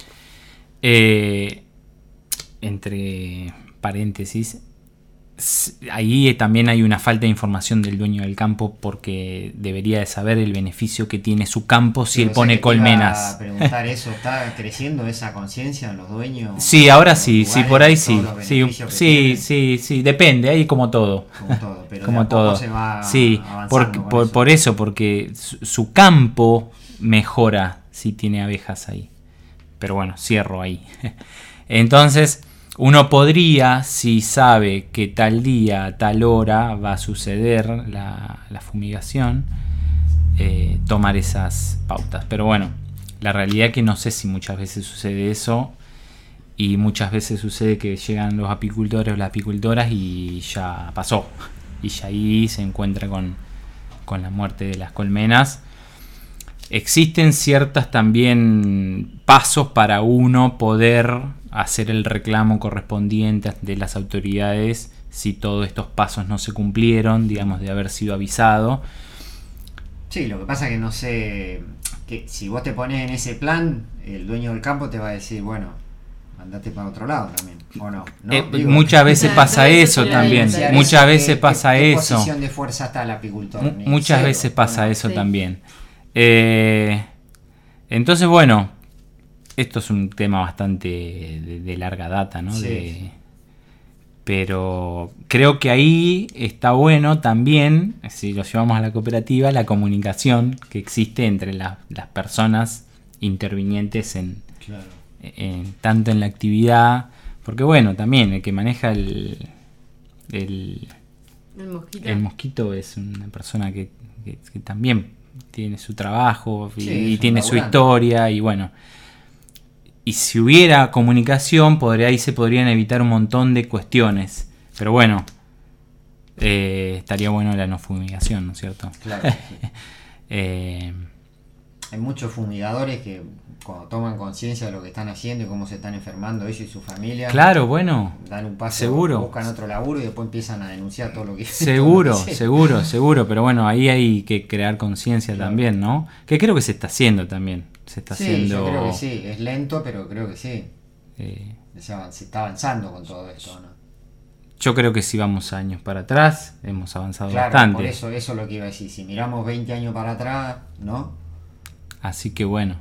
Entre paréntesis, ahí también hay una falta de información del dueño del campo, porque debería de saber el beneficio que tiene su campo si él Pero pone sé que te iba colmenas. a preguntar eso, ¿está creciendo esa conciencia en los dueños? Sí, ahora en los sí, lugares, por ahí de sí. todos los Sí, beneficios que sí, tienen? sí, depende, ahí como todo. Como todo, pero Como de a poco todo. se va Sí, avanzando con por eso, porque su campo mejora si tiene abejas ahí. Pero bueno, cierro ahí. Entonces, uno podría, si sabe que tal día, a tal hora va a suceder la fumigación, tomar esas pautas. Pero bueno, la realidad es que no sé si muchas veces sucede eso. Y muchas veces sucede que llegan los apicultores o las apicultoras y ya pasó. Y ya ahí se encuentra con la muerte de las colmenas. Existen ciertas también pasos para uno poder hacer el reclamo correspondiente de las autoridades si todos estos pasos no se cumplieron, digamos, de haber sido avisado. Sí, lo que pasa es que no sé, que si vos te pones en ese plan, el dueño del campo te va a decir, bueno, andate para otro lado también, ¿o no? ¿No? Digo, Muchas veces Claro, pasa todo eso eso se también. evidencia Muchas ¿qué- veces pasa qué eso. posición de fuerza está el apicultor? Ni Muchas cero, veces pasa ¿o no? eso Sí. también. Entonces, bueno, esto es un tema bastante de larga data, ¿no? Sí. Pero creo que ahí está bueno también, si lo llevamos a la cooperativa, la comunicación que existe entre las personas intervinientes Claro. tanto en la actividad, porque bueno, también el que maneja el mosquito. el mosquito es una persona que también tiene su trabajo Sí, y es un tiene su laburante. historia y bueno. Y si hubiera comunicación, ahí se podrían evitar un montón de cuestiones. Pero bueno, estaría bueno la no fumigación, ¿no es cierto? Claro, sí. hay muchos fumigadores que cuando toman conciencia de lo que están haciendo y cómo se están enfermando ellos y su familia, Claro, bueno, dan un paso, seguro. buscan otro laburo y después empiezan a denunciar todo lo que Seguro, todo lo que seguro, pero bueno, ahí hay que crear conciencia también, ¿no? Que creo que se está haciendo también. Se está Sí, haciendo. yo creo que sí, es lento, pero creo que sí. Se está avanzando con todo esto, ¿no? Yo creo que si vamos años para atrás, hemos avanzado Claro, bastante. por eso es lo que iba a decir. Si miramos 20 años para atrás, ¿no? Así que bueno,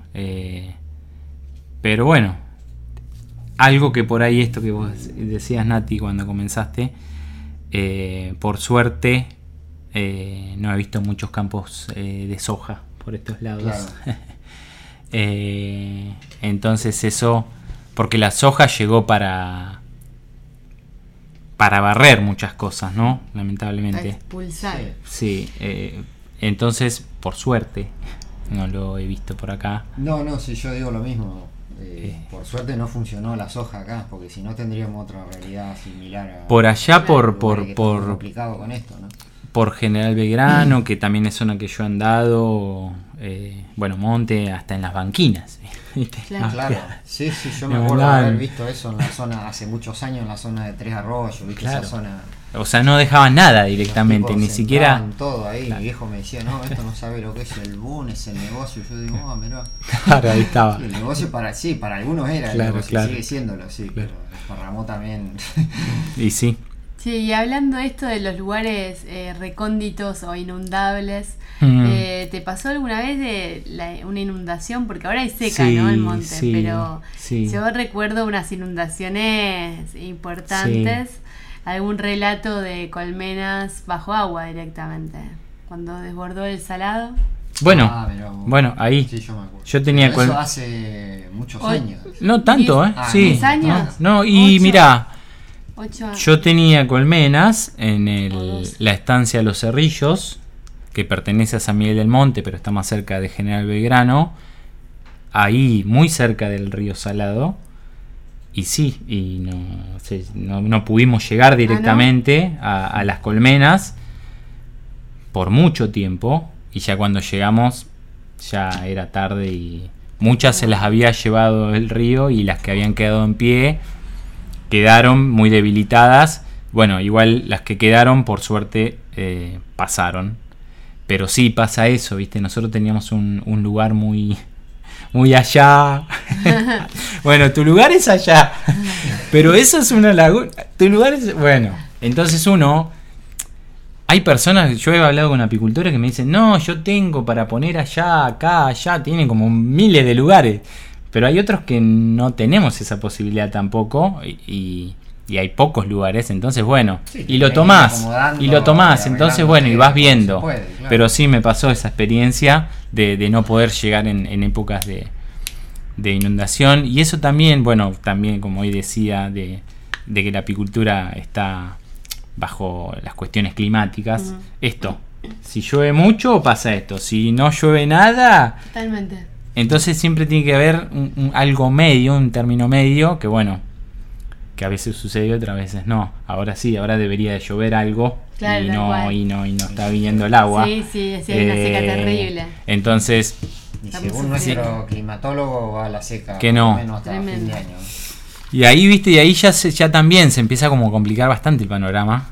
pero bueno, algo que por ahí, esto que vos decías, Nati, cuando comenzaste, por suerte no he visto muchos campos de soja por estos lados. Claro. Entonces eso, porque la soja llegó para barrer muchas cosas, ¿no? A Lamentablemente. expulsar. Sí, entonces, por suerte, no lo he visto por acá. No, si yo digo lo mismo. Por suerte no funcionó la soja acá, porque si no tendríamos otra realidad similar a... Por allá, lugares que están complicados con esto, ¿no? por General Belgrano, que también es zona que yo he andado, bueno, monte, hasta en las banquinas. ¿Viste? Claro, sí, yo me Me acuerdo de mandaban. haber visto eso en la zona, hace muchos años, en la zona de Tres Arroyos, ¿viste? Claro. Esa zona... O sea, no dejaban nada directamente, Los ni tipos siquiera... sembraban todo ahí, mi viejo me decía, no, esto no sabe lo que es el boom, es el negocio. Yo digo, mirá. Claro, ahí estaba. Sí, el negocio para algunos era el Claro, negocio, claro. sigue siéndolo, sí, Claro. pero desparramó también. Y sí. Sí, y hablando de esto de los lugares recónditos o inundables, ¿te pasó alguna vez una inundación? Porque ahora hay seca, Sí, ¿no? El monte, sí, pero sí. yo recuerdo unas inundaciones importantes, algún relato de colmenas bajo agua directamente, cuando desbordó el salado. Bueno, Mirá vos. bueno, ahí. Sí, yo me acuerdo. Yo tenía Pero eso cual- hace muchos Hoy- años. No tanto, ¿eh? Ah, Sí. 10 años. No, y 8. mirá, 8 años. yo tenía colmenas en O 12. la estancia Los Cerrillos, que pertenece a San Miguel del Monte, pero está más cerca de General Belgrano, ahí muy cerca del río Salado. Y sí, y no pudimos llegar directamente a las colmenas por mucho tiempo, y ya cuando llegamos ya era tarde y muchas se las había llevado el río, y las que habían quedado en pie quedaron muy debilitadas. Bueno, igual las que quedaron por suerte pasaron, pero sí pasa eso, ¿viste? Nosotros teníamos un lugar muy allá. Bueno, tu lugar es allá, pero eso es una laguna. Tu lugar es... Bueno, entonces hay personas, yo he hablado con apicultores que me dicen, no, yo tengo para poner allá, acá, allá, tienen como miles de lugares, pero hay otros que no tenemos esa posibilidad tampoco, y hay pocos lugares, entonces bueno, Sí, y lo hay que ir tomás, acomodando, entonces arreglando bueno, y vas como se viendo, puede, claro. pero sí me pasó esa experiencia de no poder llegar en épocas de inundación, y eso también, bueno, también como hoy decía, de que la apicultura está bajo las cuestiones climáticas. Esto, si llueve mucho pasa esto, si no llueve nada, Totalmente. entonces siempre tiene que haber algo medio, un término medio, que bueno, que a veces sucede y otras veces no. Ahora sí, ahora debería de llover algo, Claro, y tal cual. no está viniendo el agua. Sí, hay una seca terrible. Entonces, Y Estamos según nuestro climatólogo va a la seca, Que por lo no. menos hasta fin Tremendo. de año. y ahí, viste, y ahí ya también se empieza como a complicar bastante el panorama,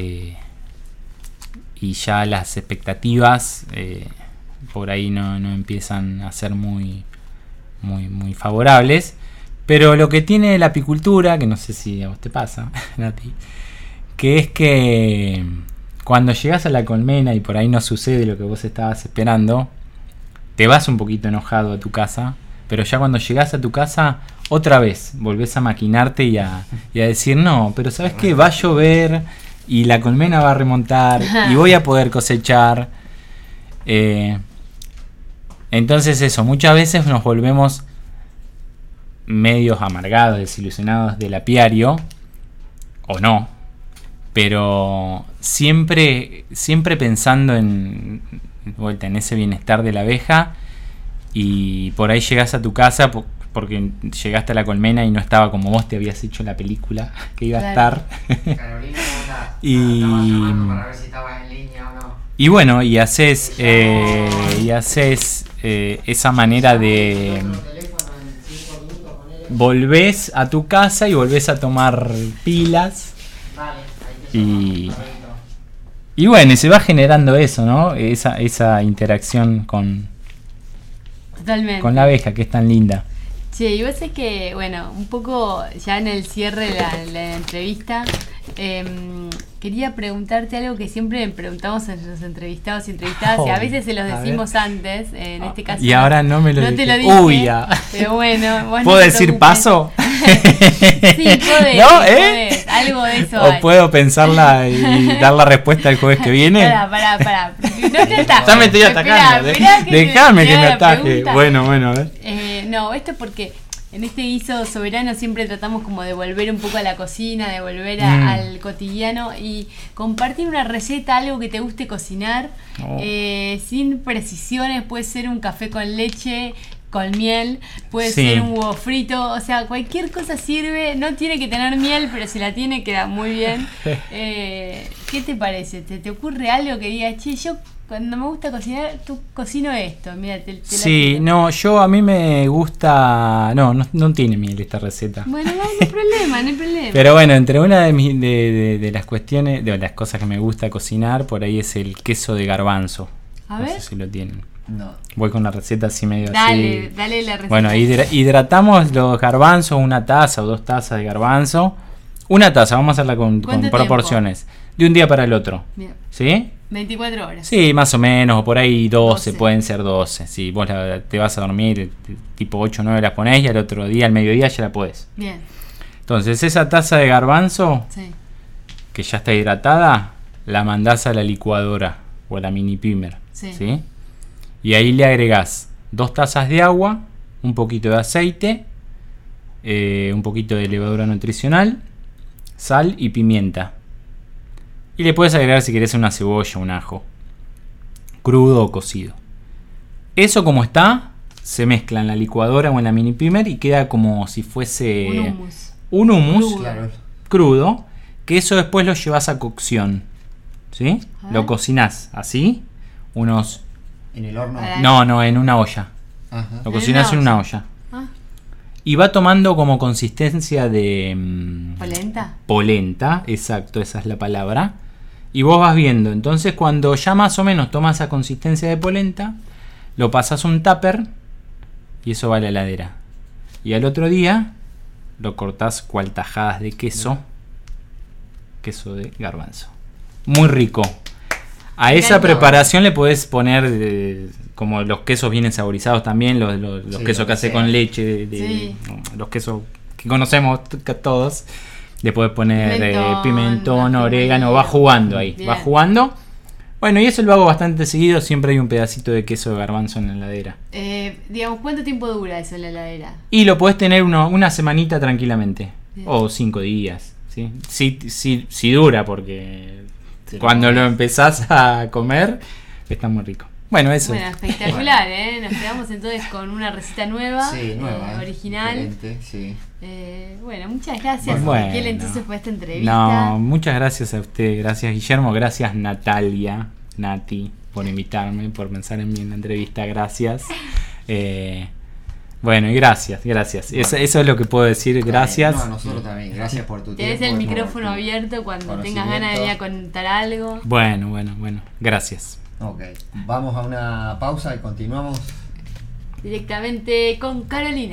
y ya las expectativas por ahí no empiezan a ser muy favorables. Pero lo que tiene la apicultura, que no sé si a vos te pasa, Nati, que es que cuando llegas a la colmena y por ahí no sucede lo que vos estabas esperando, te vas un poquito enojado a tu casa, pero ya cuando llegás a tu casa, otra vez volvés a maquinarte y a decir, no, pero ¿sabes qué? Va a llover y la colmena va a remontar y voy a poder cosechar. Entonces eso, muchas veces nos volvemos medios amargados, desilusionados del apiario, o no, pero siempre pensando en ese bienestar de la abeja, y por ahí llegás a tu casa porque llegaste a la colmena y no estaba como vos te habías hecho la película que iba a Claro. estar. Carolina, Y- estaba llamando para ver si estabas en línea o no. Y bueno, y haces esa manera de volvés a tu casa y volvés a tomar pilas y bueno, y se va generando eso, ¿no? Esa interacción con la abeja, que es tan linda. Che, y vos sabés que, bueno, un poco ya en el cierre de la entrevista, quería preguntarte algo que siempre preguntamos a los entrevistados y entrevistadas, y a veces se los decimos antes, en este caso. Y ahora no me lo te lo dije. dije. Uy, ya. Pero bueno, vos ¿Puedo no te decir preocupes. paso? Sí, podés, ¿No? podés. Algo de eso ¿O hay. puedo pensarla y dar la respuesta el jueves que viene? Pará. No te atajes. Ya me estoy atacando. Esperá Déjame que te me haga la ataje. pregunta. Bueno, a ver. No, esto es porque en este guiso soberano siempre tratamos como de volver un poco a la cocina, de volver al cotidiano y compartir una receta, algo que te guste cocinar, sin precisiones. Puede ser un café con leche, con miel, puede Sí. ser un huevo frito, o sea, cualquier cosa sirve. No tiene que tener miel, pero si la tiene queda muy bien. ¿Qué te parece? ¿Te ocurre algo que diga, che, yo cuando me gusta cocinar, tú cocino esto? Mira, te Sí, la no, a mí me gusta... No tiene miel esta receta. Bueno, no hay problema, no hay problema. Pero bueno, entre una de las cuestiones, de las cosas que me gusta cocinar, por ahí es el queso de garbanzo. A No ver. sé si lo tienen. No. Voy con la receta así medio Dale, así. dale la receta. Bueno, hidratamos los garbanzos, 1 taza o 2 tazas de garbanzo. 1 taza, vamos a hacerla con ¿Cuánto proporciones. De un día para el otro. Bien. ¿Sí? 24 horas. Sí, más o menos, o por ahí 12, 12. pueden ser 12. Si vos te vas a dormir, tipo 8 o 9 las ponés y al otro día, al mediodía, ya la podés. Bien, Entonces, esa taza de garbanzo, sí. que ya está hidratada, la mandás a la licuadora o a la mini pimer. Sí. Y ahí le agregás 2 tazas de agua, un poquito de aceite, un poquito de levadura nutricional, sal y pimienta. Y le puedes agregar si querés una cebolla, un ajo, crudo o cocido. Eso como está, se mezcla en la licuadora o en la mini pimer y queda como si fuese Un hummus. hummus Claro. crudo, que eso después lo llevas a cocción. ¿Sí? A ver. Lo cocinás así, unos... En el horno. Para- No, en una olla. Ajá. Lo cocinás en una olla. Ah, Y va tomando como consistencia de... ¿polenta? polenta, exacto, esa es la palabra. Y vos vas viendo. Entonces cuando ya más o menos toma esa consistencia de polenta, lo pasas a un tupper y eso va a la heladera. Y al otro día lo cortás cual tajadas de queso. Queso de garbanzo. Muy rico. A esa encantó. preparación le podés poner, como los quesos vienen saborizados también, los Sí, quesos lo que que hace sea. con leche, Sí. los quesos que conocemos todos. Le podés poner pimentón, orégano, va jugando ahí, Bien. va jugando. Bueno, y eso lo hago bastante seguido, siempre hay un pedacito de queso de garbanzo en la heladera. Digamos, ¿cuánto tiempo dura eso en la heladera? Y lo podés tener una semanita tranquilamente, Bien. o 5 días, ¿sí? Si dura, porque Sí, cuando lo lo empezás a comer, está muy rico. Bueno, eso. Bueno, espectacular, ¿eh? Nos quedamos entonces con una receta nueva, Sí, nueva. original. Diferente, sí. Bueno, muchas gracias, Bueno. Ezequiel, entonces por esta entrevista. No, muchas gracias a usted, gracias Guillermo, gracias Nati, por invitarme, por pensar en mí en la entrevista, gracias. Bueno, y gracias. Eso es lo que puedo decir, gracias. No, a nosotros también. Gracias por tu tiempo. Tenés el por micrófono tu abierto cuando tengas conocimiento. ganas de venir a contar algo. Bueno, gracias. Ok, vamos a una pausa y continuamos. Directamente con Carolina.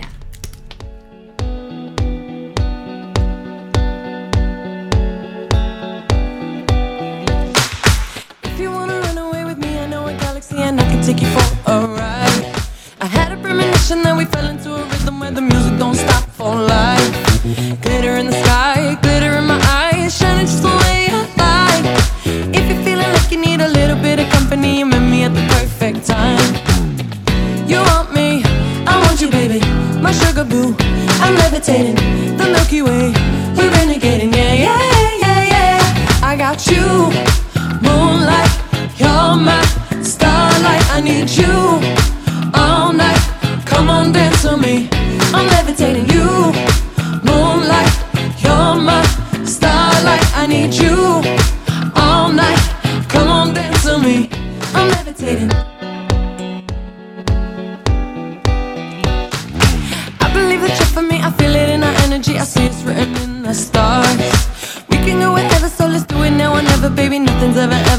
If you wanna run away with me, I know a galaxy and I can take you for a ride. I had a premonition that we fell into a rhythm where the music don't stop for life. Glitter in the sky, glitter in my eyes, shining just the way I like. If you're feeling like you need a little bit of company, you met me at the perfect time. You want me, I want you, baby, my sugar boo. I'm levitating, the Milky Way, we're renegading, yeah. I got you, moonlight, you're my starlight. I need you all night. Come on, dance to me. I'm levitating you, moonlight, you're my starlight. I need you all night. Come on, dance to me. I'm levitating.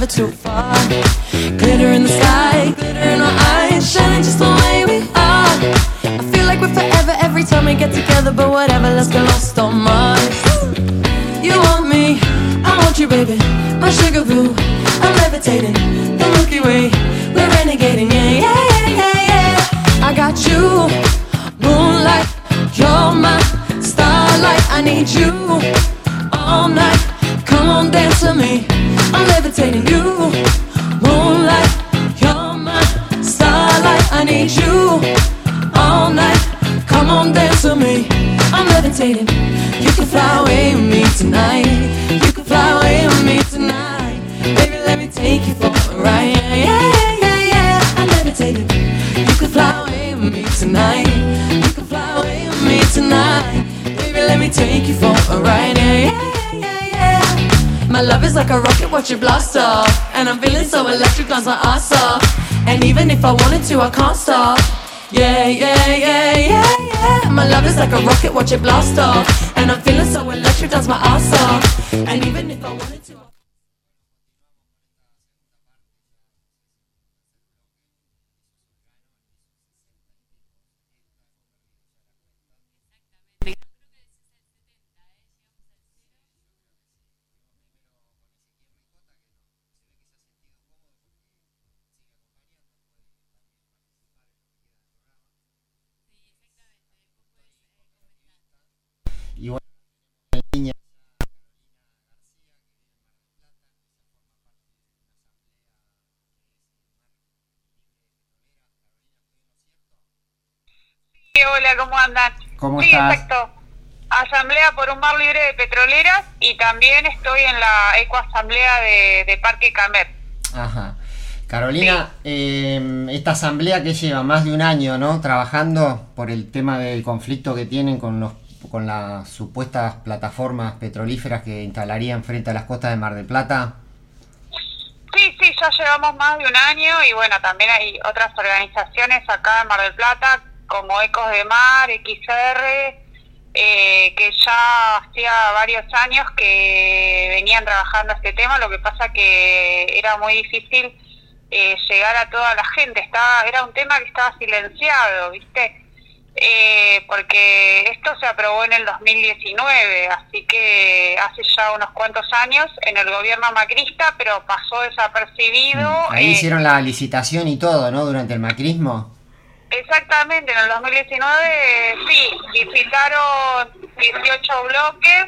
too far. Glitter in the sky, glitter in our eyes, shining just the way we are. I feel like we're forever every time we get together, but whatever, let's get lost on Mars. You want me, I want you, baby, my sugar boo. I'm levitating, the Milky Way, we're renegading, yeah, yeah, yeah, yeah, yeah. I got you, moonlight, you're my starlight. I need you all night, come on, dance with me. I'm levitating, you, moonlight, you're my starlight. I need you all night, come on, dance with me. I'm levitating, you can fly away with me tonight. You can fly away with me tonight. Baby, let me take you for a ride. Yeah, yeah, yeah, yeah. I'm levitating, you can fly away with me tonight. You can fly away with me tonight. Baby, let me take you for a ride. Yeah, yeah, yeah, yeah. My love is like a rocket, watch it blast off. And I'm feeling so electric, dance my ass off. And even if I wanted to, I can't stop. Yeah, yeah, yeah, yeah, yeah. My love is like a rocket, watch it blast off. And I'm feeling so electric, dance my ass off. And even if I wanted to, Y bueno, en línea Sí, hola, ¿cómo andan? ¿Cómo Sí, estás? exacto. Asamblea por un mar libre de petroleras y también estoy en la ecoasamblea de Parque Camet. Ajá. Carolina, esta asamblea que lleva más de un año, ¿no? Trabajando por el tema del conflicto que tienen con las supuestas plataformas petrolíferas que instalarían frente a las costas de Mar del Plata. Sí, sí, ya llevamos más de un año y bueno, también hay otras organizaciones acá en Mar del Plata como Ecos de Mar, XR, que ya hacía varios años que venían trabajando este tema. Lo que pasa que era muy difícil llegar a toda la gente. Era un tema que estaba silenciado, ¿viste? Porque esto se aprobó en el 2019, así que hace ya unos cuantos años en el gobierno macrista, pero pasó desapercibido. Ahí hicieron la licitación y todo, ¿no? Durante el macrismo. Exactamente, en el 2019 sí, licitaron 18 bloques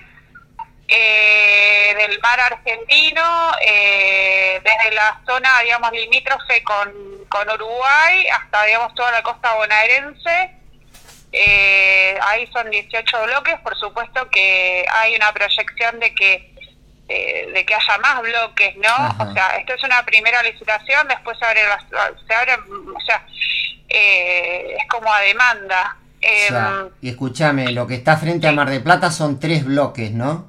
del mar argentino, desde la zona, digamos, limítrofe con Uruguay hasta, digamos, toda la costa bonaerense. Ahí son 18 bloques. Por supuesto que hay una proyección de que haya más bloques, ¿no? Ajá. O sea, esto es una primera licitación, después se abre, o sea, es como a demanda. O sea, y escúchame, lo que está frente a Mar del Plata son 3 bloques, ¿no?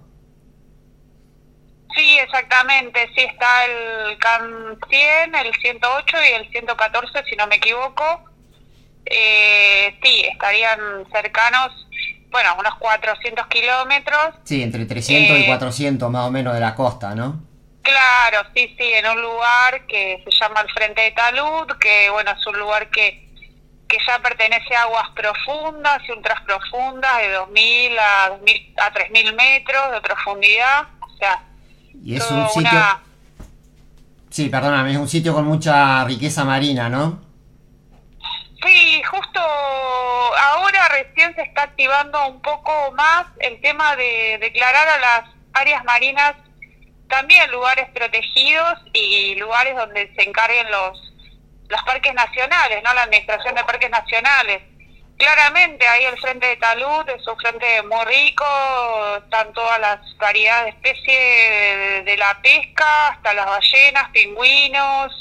Sí, exactamente, sí, está el CAN 100, el 108 y el 114, si no me equivoco. Sí, estarían cercanos, bueno, unos 400 kilómetros. Sí, entre 300 y 400 más o menos de la costa, ¿no? Claro, sí, sí, en un lugar que se llama el Frente de Talud, que bueno, es un lugar que ya pertenece a aguas profundas y ultras profundas, de 2.000 a 3.000 metros de profundidad. O sea, y es un sitio... Sí, perdóname, es un sitio con mucha riqueza marina, ¿no? Sí, justo ahora recién se está activando un poco más el tema de declarar a las áreas marinas también lugares protegidos y lugares donde se encarguen los parques nacionales, ¿no? La administración de parques nacionales. Claramente ahí el Frente de Talud es un frente muy rico, están todas las variedades de especies de la pesca, hasta las ballenas, pingüinos.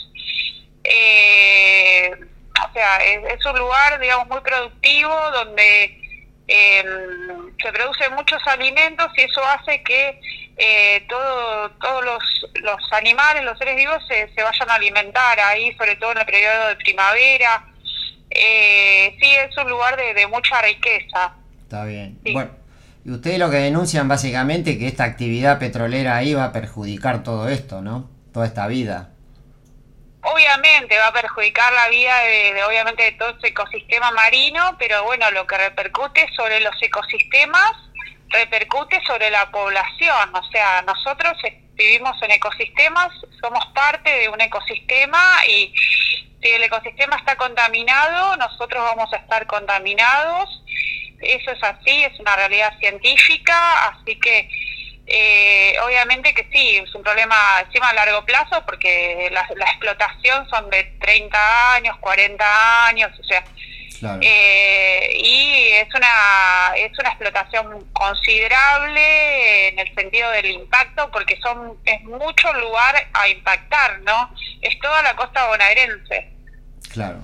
O sea, es un lugar, digamos, muy productivo donde se producen muchos alimentos y eso hace que todos los animales, los seres vivos se vayan a alimentar ahí, sobre todo en el periodo de primavera. Sí, es un lugar de mucha riqueza. Está bien. Sí. Bueno, y ustedes lo que denuncian básicamente que esta actividad petrolera ahí va a perjudicar todo esto, ¿no? toda esta vida. Obviamente va a perjudicar la vida obviamente de todo ese ecosistema marino, pero bueno, lo que repercute sobre los ecosistemas repercute sobre la población. O sea, nosotros vivimos en ecosistemas, somos parte de un ecosistema, y si el ecosistema está contaminado, nosotros vamos a estar contaminados. Eso es así, es una realidad científica, así que obviamente que sí, es un problema encima a largo plazo, porque la explotación son de 30 años, 40 años, o sea, claro. Y es una explotación considerable en el sentido del impacto, porque es mucho lugar a impactar, ¿no? Es toda la costa bonaerense. Claro.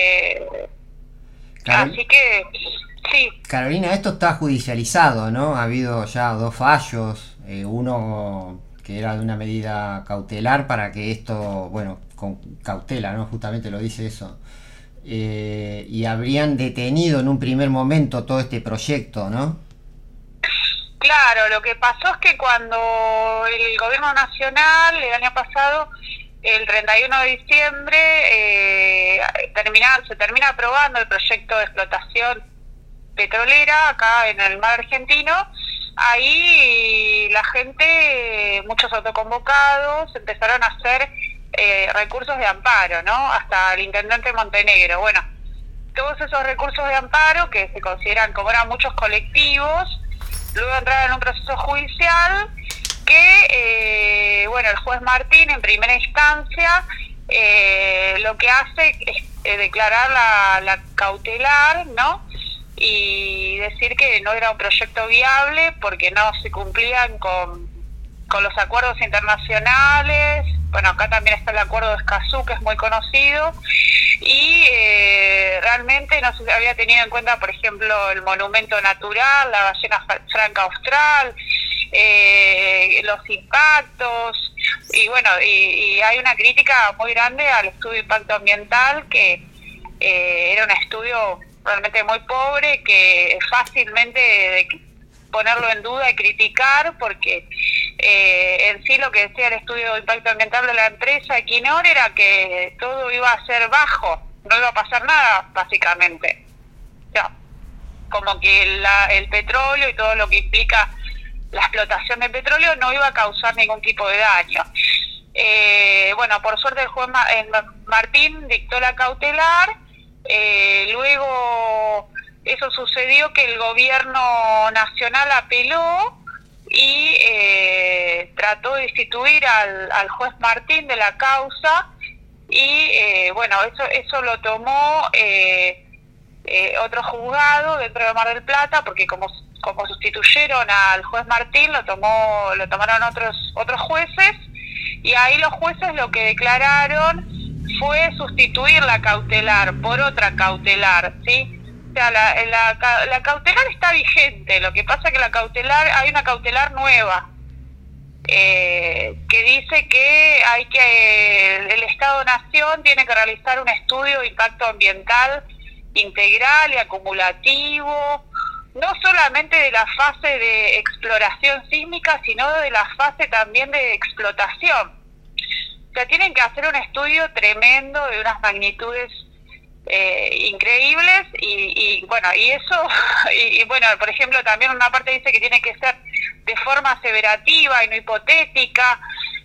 Así que sí. Carolina, esto está judicializado, ¿no? Ha habido ya 2 fallos, uno que era de una medida cautelar para que esto, bueno, con cautela, ¿no? Justamente lo dice eso. Y habrían detenido en un primer momento todo este proyecto, ¿no? Claro, lo que pasó es que cuando el gobierno nacional el año pasado, el 31 de diciembre, se termina aprobando el proyecto de explotación petrolera acá en el mar argentino. Ahí la gente, muchos autoconvocados, empezaron a hacer recursos de amparo, ¿no? Hasta el intendente Montenegro. Bueno, todos esos recursos de amparo, que se consideran, como eran muchos colectivos, luego entraron en un proceso judicial que, bueno, el juez Martín en primera instancia lo que hace es declarar la cautelar, ¿no? Y decir que no era un proyecto viable porque no se cumplían con los acuerdos internacionales. Bueno, acá también está el acuerdo de Escazú, que es muy conocido, y realmente no se había tenido en cuenta, por ejemplo, el monumento natural, la ballena franca austral, los impactos, y bueno, y hay una crítica muy grande al estudio de impacto ambiental, que era un estudio realmente muy pobre, que fácilmente de ponerlo en duda y criticar, porque en sí lo que decía el estudio de impacto ambiental de la empresa Equinor era que todo iba a ser bajo, no iba a pasar nada, básicamente. O sea, como que el petróleo y todo lo que implica la explotación del petróleo no iba a causar ningún tipo de daño. Bueno, por suerte el juez Martín dictó la cautelar. Luego eso sucedió que el gobierno nacional apeló y trató de destituir al juez Martín de la causa, y bueno, eso lo tomó otro juzgado dentro de Mar del Plata, porque como sustituyeron al juez Martín, lo tomaron otros jueces, y ahí los jueces lo que declararon fue sustituir la cautelar por otra cautelar, ¿sí? O sea, la cautelar está vigente, lo que pasa es que hay una cautelar nueva, que dice que el Estado-Nación tiene que realizar un estudio de impacto ambiental integral y acumulativo, no solamente de la fase de exploración sísmica, sino de la fase también de explotación. O sea, tienen que hacer un estudio tremendo de unas magnitudes increíbles, y bueno, y eso, y bueno, por ejemplo, también una parte dice que tiene que ser de forma aseverativa y no hipotética.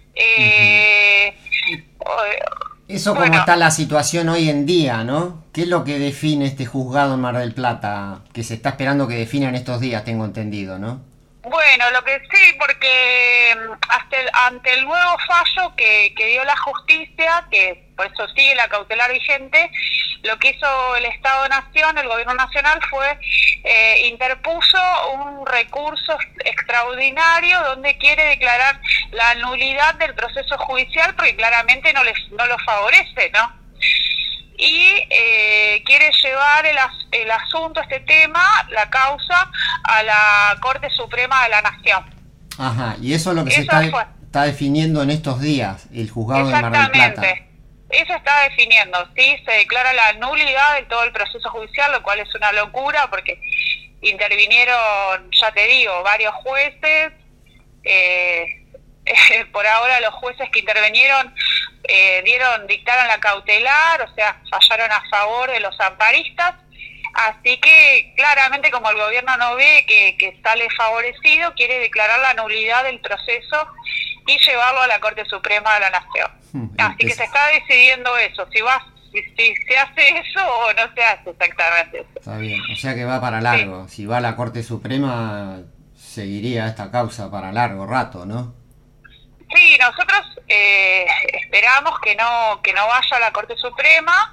Eso, bueno, como está la situación hoy en día, ¿no? ¿Qué es lo que define este juzgado en Mar del Plata, que se está esperando que definan estos días, tengo entendido, ¿no? Bueno, lo que sí, porque ante el nuevo fallo que dio la justicia, que por eso sigue la cautelar vigente, lo que hizo el Estado-Nación, el Gobierno Nacional, fue interpuso un recurso extraordinario donde quiere declarar la nulidad del proceso judicial, porque claramente no lo favorece, ¿no? Y quiere llevar el asunto, este tema, la causa, a la Corte Suprema de la Nación. Ajá, y eso es lo que se está definiendo en estos días, el juzgado de Mar del Plata. Exactamente, eso está definiendo, sí, se declara la nulidad de todo el proceso judicial, lo cual es una locura, porque intervinieron, ya te digo, varios jueces, por ahora los jueces que intervinieron dictaron la cautelar, o sea, fallaron a favor de los amparistas. Así que claramente, como el gobierno no ve que sale favorecido, quiere declarar la nulidad del proceso y llevarlo a la Corte Suprema de la Nación. Así que se está decidiendo eso, si se hace eso o no se hace exactamente eso. Está bien, o sea que va para largo. Sí. Si va a la Corte Suprema, seguiría esta causa para largo rato, ¿no? Sí, nosotros esperamos que no vaya a la Corte Suprema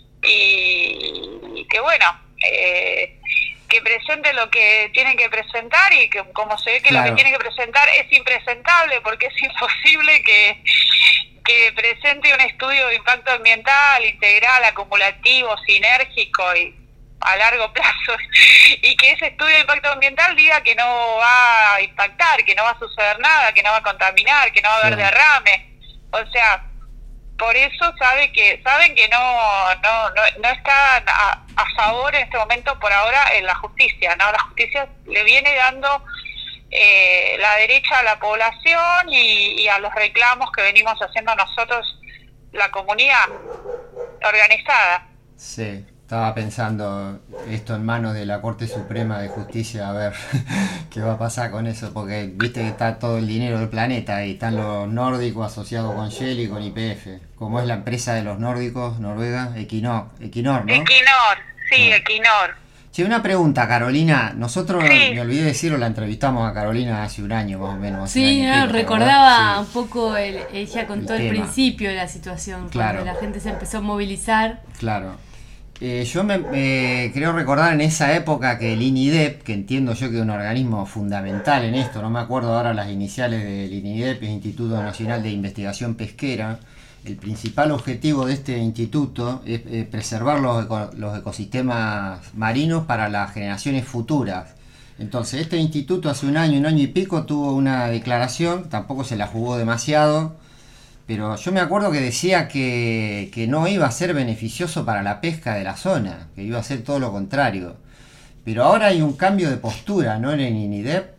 y que bueno, que presente lo que tiene que presentar, y que como se ve que claro, lo que tiene que presentar es impresentable, porque es imposible que presente un estudio de impacto ambiental integral, acumulativo, sinérgico y a largo plazo, y que ese estudio de impacto ambiental diga que no va a impactar, que no va a suceder nada, que no va a contaminar, que no va a haber derrame. O sea, por eso saben que no están a favor en este momento por ahora en la justicia, ¿no? La justicia le viene dando la derecha a la población y a los reclamos que venimos haciendo nosotros, la comunidad organizada. Sí, estaba pensando esto en manos de la Corte Suprema de Justicia, a ver qué va a pasar con eso, porque viste que está todo el dinero del planeta y están los nórdicos asociados con Shell y con YPF. ¿Cómo es la empresa de los nórdicos, Noruega? Equinor, ¿no? Equinor, sí, Equinor. Sí, una pregunta, Carolina. Nosotros, me olvidé decirlo, la entrevistamos a Carolina hace un año más o menos. Sí, recordaba un poco, ella contó al principio de la situación, cuando la gente se empezó a movilizar. Claro. Yo creo recordar en esa época que el INIDEP, que entiendo yo que es un organismo fundamental en esto, no me acuerdo ahora las iniciales del INIDEP, es Instituto Nacional de Investigación Pesquera. El principal objetivo de este instituto es preservar los ecosistemas marinos para las generaciones futuras. Entonces, este instituto hace un año y pico tuvo una declaración, tampoco se la jugó demasiado, pero yo me acuerdo que decía que no iba a ser beneficioso para la pesca de la zona, que iba a ser todo lo contrario. Pero ahora hay un cambio de postura, ¿no? En el INIDEP.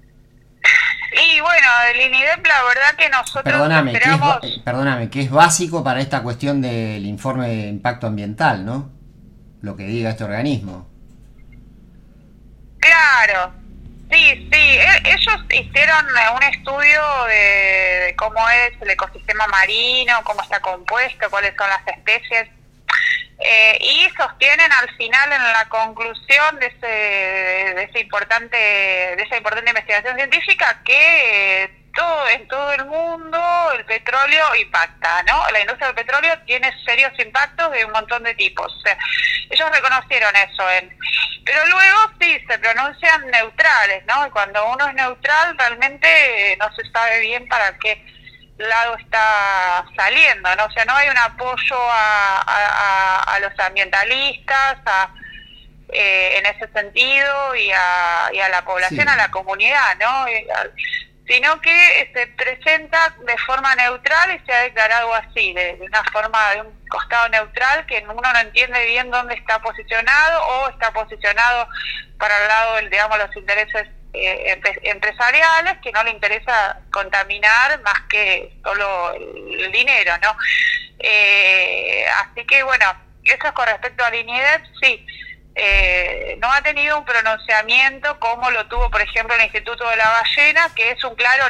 Y bueno, el INIDEP, la verdad que nosotros esperamos... Perdóname, que es básico para esta cuestión del informe de impacto ambiental, ¿no? Lo que diga este organismo. Claro, sí, ellos hicieron un estudio de cómo es el ecosistema marino, cómo está compuesto, cuáles son las especies, y sostienen al final, en la conclusión de esa importante investigación científica, que en todo el mundo el petróleo impacta, ¿no? La industria del petróleo tiene serios impactos de un montón de tipos. O sea, ellos reconocieron eso, pero luego sí se pronuncian neutrales, ¿no? Y cuando uno es neutral realmente no se sabe bien para qué lado está saliendo, ¿no? O sea, no hay un apoyo a los ambientalistas, en ese sentido, y a la población, a la comunidad, ¿no? Sino que se presenta de forma neutral y se ha declarado así, de una forma, de un costado neutral, que uno no entiende bien dónde está posicionado, o está posicionado para el lado del, digamos, los intereses empresariales, que no le interesa contaminar más que solo el dinero, ¿no? Así que bueno, eso es con respecto al INIDEP, sí. No ha tenido un pronunciamiento como lo tuvo, por ejemplo, el Instituto de la Ballena, que es un claro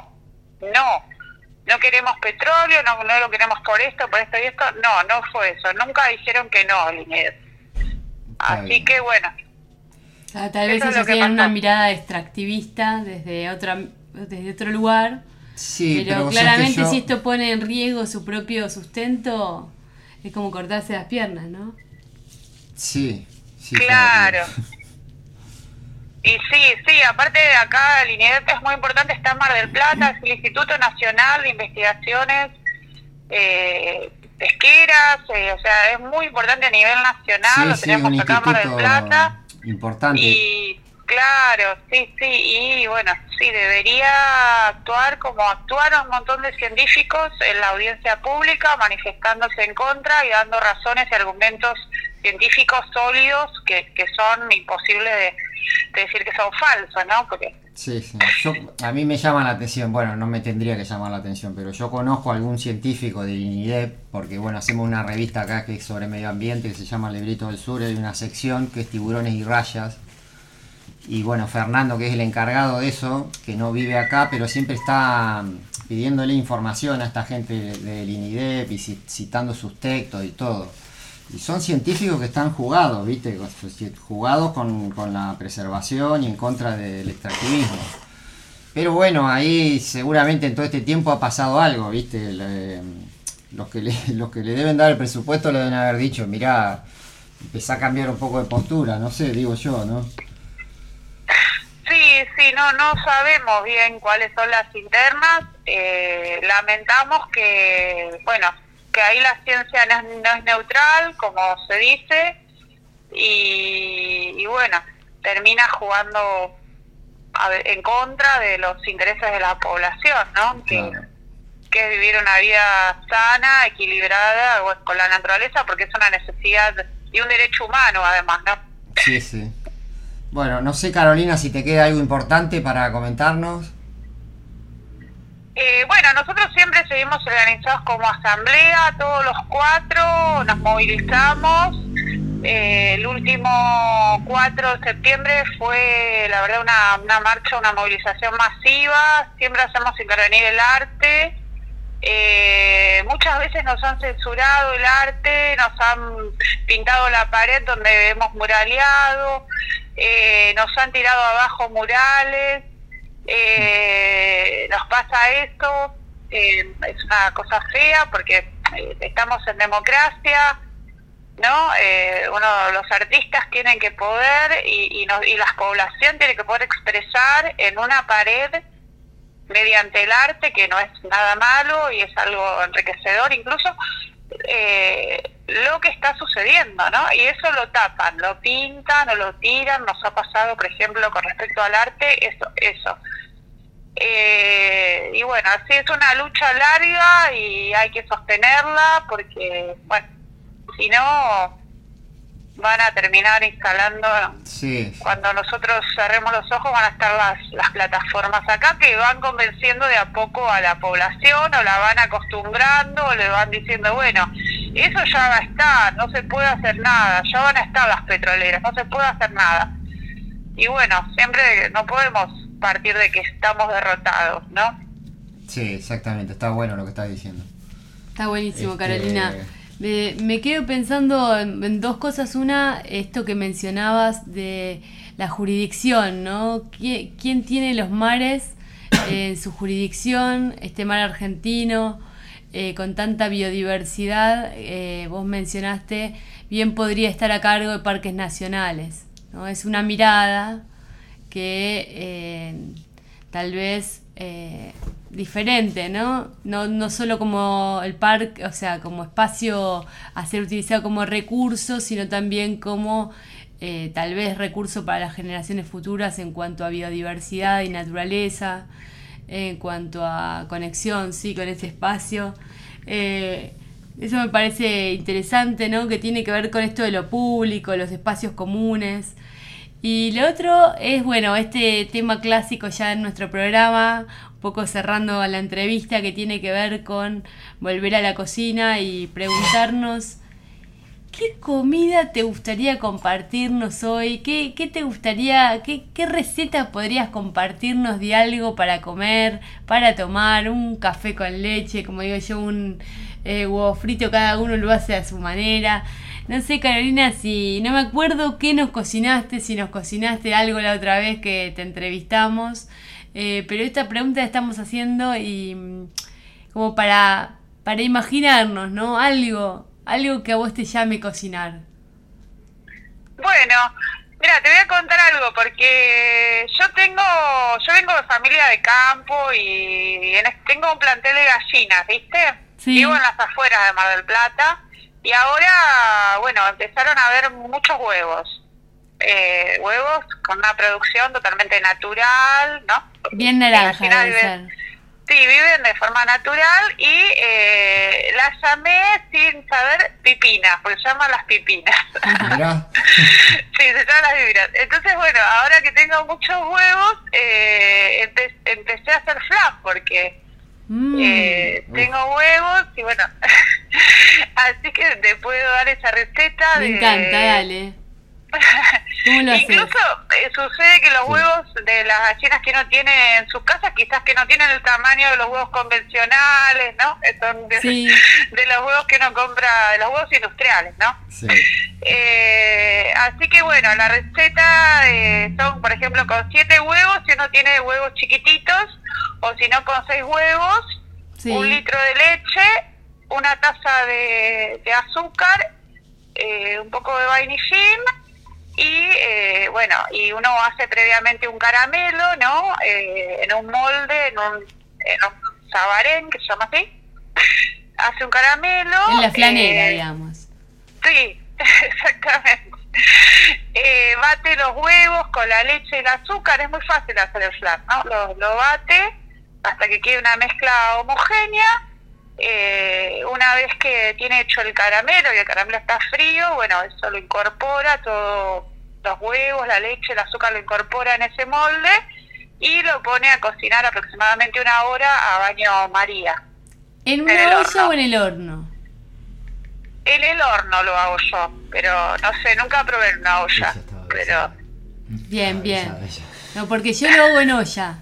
no queremos petróleo, no lo queremos por esto y esto. No fue eso, nunca dijeron que no al INIDEP. Así que bueno, tal vez ellos tienen una mirada extractivista desde otro lugar, sí, pero claramente si esto pone en riesgo su propio sustento, es como cortarse las piernas, ¿no? Sí, claro. Y sí, aparte de acá el INIDEP es muy importante, está en Mar del Plata, es el Instituto Nacional de Investigaciones Pesqueras, o sea, es muy importante a nivel nacional, lo tenemos acá en Mar del Plata. Importante. Y claro, sí, y bueno, sí, debería actuar como actuaron un montón de científicos en la audiencia pública, manifestándose en contra y dando razones y argumentos científicos sólidos que son imposibles de decir que son falsos, ¿no? Porque Sí, sí. A mí me llama la atención, bueno, no me tendría que llamar la atención, pero yo conozco a algún científico del INIDEP, porque bueno, hacemos una revista acá que es sobre medio ambiente, que se llama Librito del Sur, y hay una sección que es tiburones y rayas. Y bueno, Fernando, que es el encargado de eso, que no vive acá, pero siempre está pidiéndole información a esta gente del INIDEP y citando sus textos y todo. Y son científicos que están jugados, ¿viste? Jugados con la preservación y en contra del extractivismo. Pero bueno, ahí seguramente en todo este tiempo ha pasado algo, ¿viste? Los que le deben dar el presupuesto le deben haber dicho, mirá, empezá a cambiar un poco de postura, no sé, digo yo, ¿no? Sí, no sabemos bien cuáles son las internas. Lamentamos que, bueno, que ahí la ciencia no es neutral, como se dice, y bueno, termina jugando en contra de los intereses de la población, ¿no? Claro. Que es vivir una vida sana, equilibrada con la naturaleza, porque es una necesidad y un derecho humano además, ¿no? Sí, sí. Bueno, no sé, Carolina, si te queda algo importante para comentarnos. Bueno, nosotros siempre seguimos organizados como asamblea, todos los 4 nos movilizamos. El último 4 de septiembre fue, la verdad, una marcha, una movilización masiva. Siempre hacemos intervenir el arte. Muchas veces nos han censurado el arte, nos han pintado la pared donde hemos muraleado, nos han tirado abajo murales. Nos pasa esto, es una cosa fea porque estamos en democracia, ¿no? Los artistas tienen que poder y la población tiene que poder expresar en una pared mediante el arte, que no es nada malo y es algo enriquecedor incluso, lo que está sucediendo, ¿no? Y eso lo tapan, lo pintan o lo tiran. Nos ha pasado, por ejemplo, con respecto al arte, eso. Y bueno, así es una lucha larga y hay que sostenerla porque, bueno, si no van a terminar instalando, Sí. cuando nosotros cerremos los ojos van a estar las plataformas acá que van convenciendo de a poco a la población, o la van acostumbrando, o le van diciendo, bueno, eso ya va a estar, no se puede hacer nada, ya van a estar las petroleras, no se puede hacer nada. Y bueno, siempre no podemos partir de que estamos derrotados, ¿no? Sí, exactamente, está bueno lo que estás diciendo. Está buenísimo, Carolina. Me quedo pensando en 2 cosas. Una, esto que mencionabas de la jurisdicción, ¿no? ¿Quién tiene los mares en su jurisdicción? Este mar argentino, con tanta biodiversidad, vos mencionaste, bien podría estar a cargo de parques nacionales, ¿no? Es una mirada que tal vez diferente, ¿no? No solo como el parque, o sea, como espacio a ser utilizado como recurso, sino también como tal vez recurso para las generaciones futuras en cuanto a biodiversidad y naturaleza, en cuanto a conexión, sí, con ese espacio. Eso me parece interesante, ¿no? Que tiene que ver con esto de lo público, los espacios comunes. Y lo otro es, bueno, este tema clásico ya en nuestro programa, un poco cerrando la entrevista, que tiene que ver con volver a la cocina y preguntarnos ¿qué comida te gustaría compartirnos hoy? ¿Qué te gustaría, qué receta podrías compartirnos de algo para comer, para tomar, un café con leche, como digo yo, un huevo frito, cada uno lo hace a su manera? No sé, Carolina, si no me acuerdo qué nos cocinaste, si nos cocinaste algo la otra vez que te entrevistamos, pero esta pregunta la estamos haciendo y como para imaginarnos, ¿no? Algo que a vos te llame cocinar. Bueno, mira, te voy a contar algo, porque yo vengo de familia de campo y tengo un plantel de gallinas, ¿viste? Sí. Vivo en las afueras de Mar del Plata. Y ahora, bueno, empezaron a haber muchos huevos. Huevos con una producción totalmente natural, ¿no? Bien naranja debe ser. Sí, viven de forma natural y las llamé sin saber pipinas, porque se llaman las pipinas. Mirá. Sí, se llaman las pipinas. Entonces, bueno, ahora que tengo muchos huevos, empecé a hacer flan, porque tengo huevos y bueno, así que te puedo dar esa receta. Me encanta, dale. ¿Cómo lo haces? Incluso sucede que los huevos de las gallinas que uno tiene en sus casas, quizás que no tienen el tamaño de los huevos convencionales, ¿no? Son de los huevos que uno compra, de los huevos industriales, ¿no? Sí. Así que bueno, la receta son, por ejemplo, con 7 huevos, si uno tiene huevos chiquititos, o si no con 6 huevos, 1 litro de leche, 1 taza de azúcar, un poco de vainillín, y bueno, y uno hace previamente un caramelo, ¿no? En un molde, en un sabarén, que se llama así. Hace un caramelo. En la flanera, digamos. Sí, exactamente. Bate los huevos con la leche y el azúcar, es muy fácil hacer el flan, ¿no? Lo bate hasta que quede una mezcla homogénea. Una vez que tiene hecho el caramelo y el caramelo está frío, bueno, eso lo incorpora, todos los huevos, la leche, el azúcar lo incorpora en ese molde y lo pone a cocinar aproximadamente 1 hora a baño María. ¿En una olla o en el horno? En el horno lo hago yo, pero no sé, nunca probé en una olla, pero... Bien, bien. No, porque yo lo hago en olla.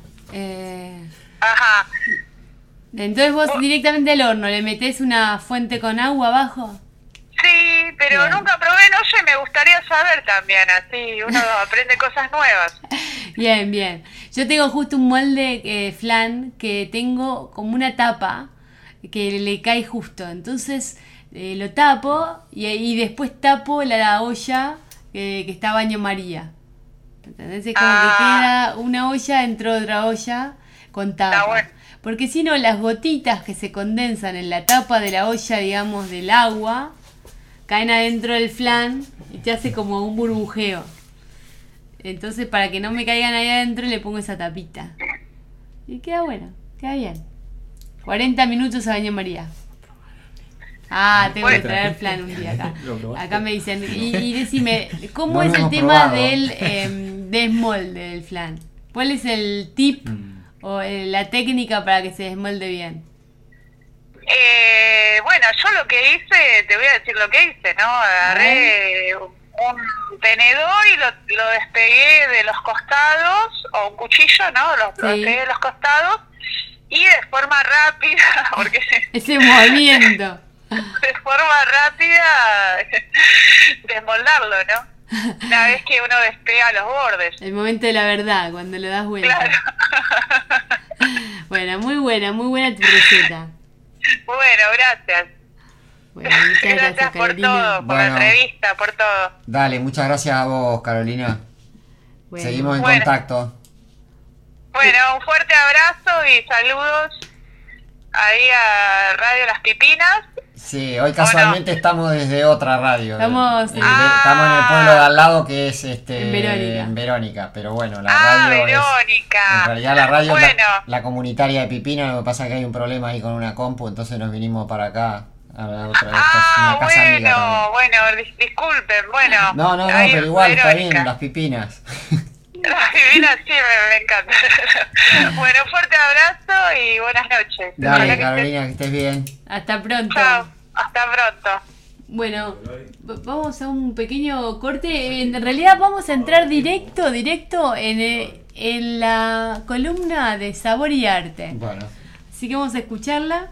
Ajá. Entonces vos directamente al horno, ¿le metés una fuente con agua abajo? Sí, pero bien. Nunca probé en olla y me gustaría saber también, así uno aprende cosas nuevas. Bien, bien. Yo tengo justo un molde flan que tengo como una tapa que le cae justo. Entonces lo tapo y después tapo la olla que está a baño María. ¿Entendés? Es como que queda una olla dentro de otra olla con tapa. Está bueno. Porque si no, las gotitas que se condensan en la tapa de la olla, digamos, del agua, caen adentro del flan y te hace como un burbujeo. Entonces, para que no me caigan ahí adentro, le pongo esa tapita. Y queda bueno, queda bien. 40 minutos a baño María. Tengo que traer flan un día acá. Acá me dicen, y decime, ¿cómo es el tema del desmolde del flan? ¿Cuál es el tip o la técnica para que se desmolde bien? Bueno, yo lo que hice, te voy a decir lo que hice, ¿no? Agarré un tenedor y lo despegué de los costados, o un cuchillo, ¿no? Lo despegué de los costados y de forma rápida, porque... Ese movimiento. De forma rápida desmoldarlo, ¿no? Una vez que uno despega los bordes. El momento de la verdad, cuando le das vuelta. Claro. Bueno, muy buena tu receta. Bueno, gracias. Bueno, muchas gracias por Carolina. todo, por la entrevista, por todo. Dale, muchas gracias a vos, Carolina. Bueno. Seguimos en contacto. Bueno, un fuerte abrazo y saludos ahí a Radio Las Pipinas. Sí, hoy casualmente estamos desde otra radio. Estamos en el pueblo de al lado que es en Verónica, pero bueno, la radio Verónica. en realidad la radio bueno. es la comunitaria de Pipina, lo que pasa es que hay un problema ahí con una compu, entonces nos vinimos para acá a la otra una casa amiga también. Bueno, disculpen, bueno. No, ahí, pero igual Verónica. está bien, las Pipinas. Las Pipinas sí, me encanta. Bueno, fuerte abrazo y buenas noches. Dale, Carolina, que estés bien. Hasta pronto. Chao, hasta pronto. Bueno, vamos a un pequeño corte. En realidad vamos a entrar directo en la columna de Sabor y Arte. Bueno. Así que vamos a escucharla.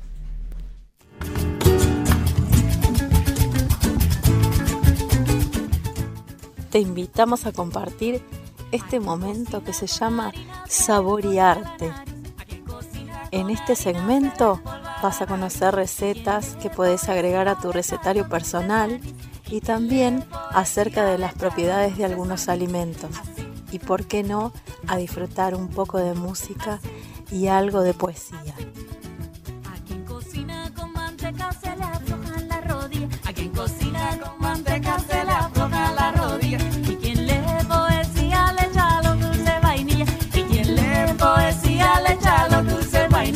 Te invitamos a compartir este momento que se llama Sabor y Arte. En este segmento vas a conocer recetas que puedes agregar a tu recetario personal y también acerca de las propiedades de algunos alimentos. Y por qué no, a disfrutar un poco de música y algo de poesía. A quien cocina con manteca se le aflojan las rodillas. A quien cocina con manteca se le aflojan las rodillas. Y quien lee poesía le echa los dulces vainilla. Y quien lee poesía le echa los dulces vainilla.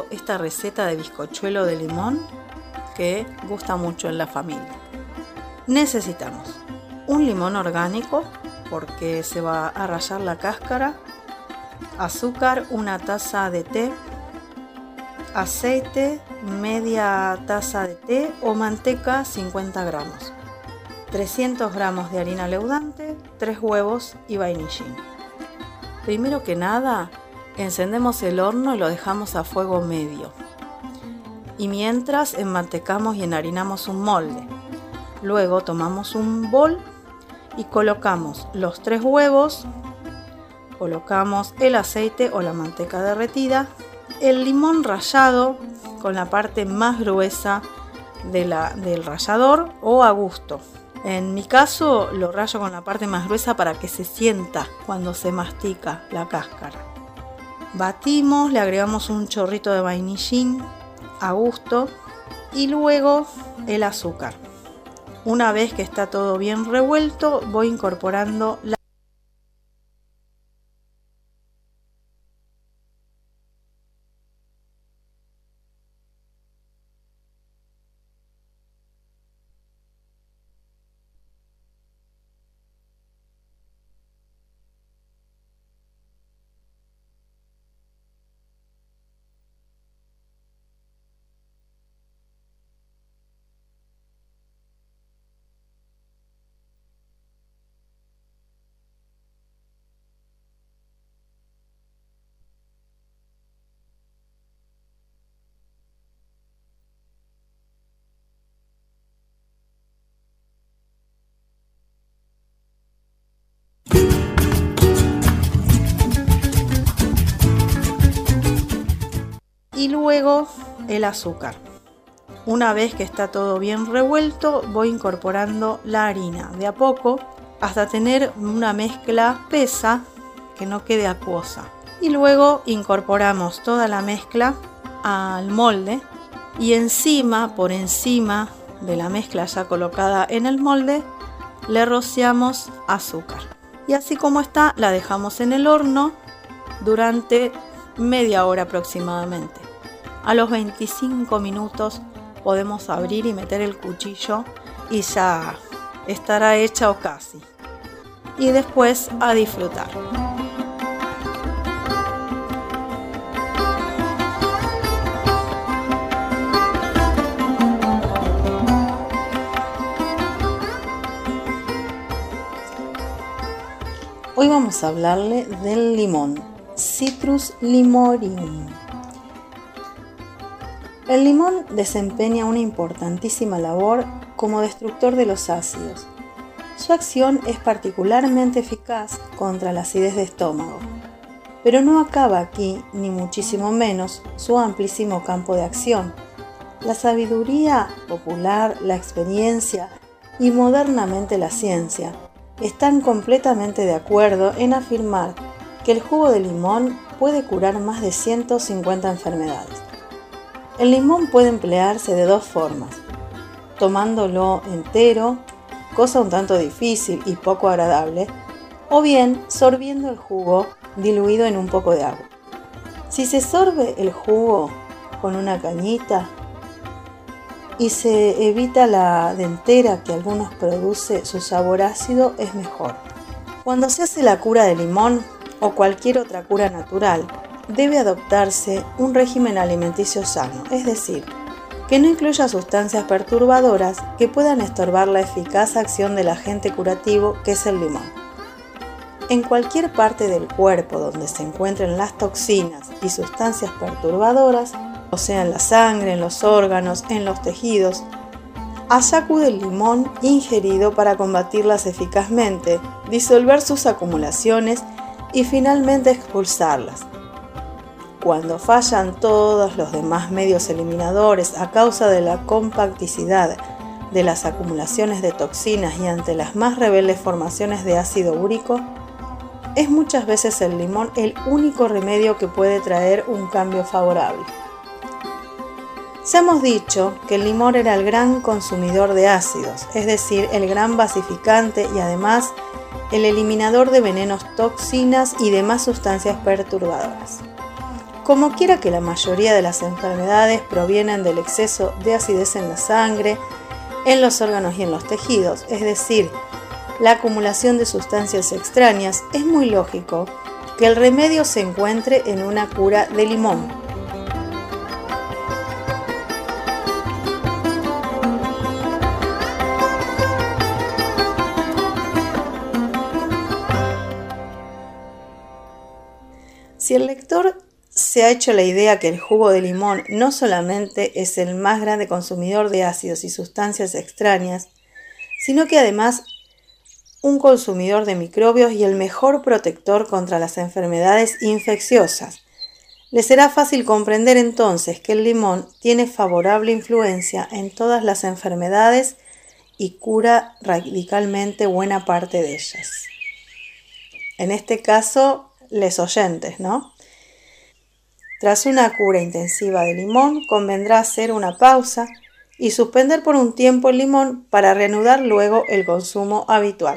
traído esta receta de bizcochuelo de limón que gusta mucho en la familia. Necesitamos un limón orgánico porque se va a rallar la cáscara, azúcar, una taza de té, aceite, media taza de té o manteca 50 gramos, 300 gramos de harina leudante, 3 huevos y vainillín. Primero que nada, encendemos el horno y lo dejamos a fuego medio. Y mientras enmantecamos y enharinamos un molde. Luego tomamos un bol y colocamos los 3 huevos, colocamos el aceite o la manteca derretida, el limón rallado con la parte más gruesa del rallador o a gusto. En mi caso lo rayo con la parte más gruesa para que se sienta cuando se mastica la cáscara. Batimos, le agregamos un chorrito de vainillín a gusto y luego el azúcar. Una vez que está todo bien revuelto, voy incorporando la y luego el azúcar. Una vez que está todo bien revuelto, voy incorporando la harina de a poco hasta tener una mezcla espesa que no quede acuosa. Y luego incorporamos toda la mezcla al molde y por encima de la mezcla ya colocada en el molde, le rociamos azúcar. Y así como está, la dejamos en el horno durante media hora aproximadamente. A los 25 minutos podemos abrir y meter el cuchillo y ya estará hecha o casi. Y después a disfrutar. Hoy vamos a hablarle del limón, Citrus limorium. El limón desempeña una importantísima labor como destructor de los ácidos. Su acción es particularmente eficaz contra la acidez de estómago. Pero no acaba aquí, ni muchísimo menos, su amplísimo campo de acción. La sabiduría popular, la experiencia y modernamente la ciencia están completamente de acuerdo en afirmar que el jugo de limón puede curar más de 150 enfermedades. El limón puede emplearse de dos formas: tomándolo entero, cosa un tanto difícil y poco agradable, o bien sorbiendo el jugo diluido en un poco de agua. Si se sorbe el jugo con una cañita y se evita la dentera que algunos produce su sabor ácido, es mejor. Cuando se hace la cura de limón o cualquier otra cura natural, debe adoptarse un régimen alimenticio sano, es decir, que no incluya sustancias perturbadoras que puedan estorbar la eficaz acción del agente curativo que es el limón. En cualquier parte del cuerpo donde se encuentren las toxinas y sustancias perturbadoras, o sea en la sangre, en los órganos, en los tejidos, allá acude el limón ingerido para combatirlas eficazmente, disolver sus acumulaciones y finalmente expulsarlas. Cuando fallan todos los demás medios eliminadores a causa de la compacticidad de las acumulaciones de toxinas y ante las más rebeldes formaciones de ácido úrico, es muchas veces el limón el único remedio que puede traer un cambio favorable. Ya hemos dicho que el limón era el gran consumidor de ácidos, es decir, el gran basificante y además el eliminador de venenos, toxinas y demás sustancias perturbadoras. Como quiera que la mayoría de las enfermedades provienen del exceso de acidez en la sangre, en los órganos y en los tejidos, es decir, la acumulación de sustancias extrañas, es muy lógico que el remedio se encuentre en una cura de limón. Si el lector se ha hecho la idea que el jugo de limón no solamente es el más grande consumidor de ácidos y sustancias extrañas, sino que además un consumidor de microbios y el mejor protector contra las enfermedades infecciosas, le será fácil comprender entonces que el limón tiene favorable influencia en todas las enfermedades y cura radicalmente buena parte de ellas. En este caso, les oyentes, ¿no? Tras una cura intensiva de limón, convendrá hacer una pausa y suspender por un tiempo el limón para reanudar luego el consumo habitual.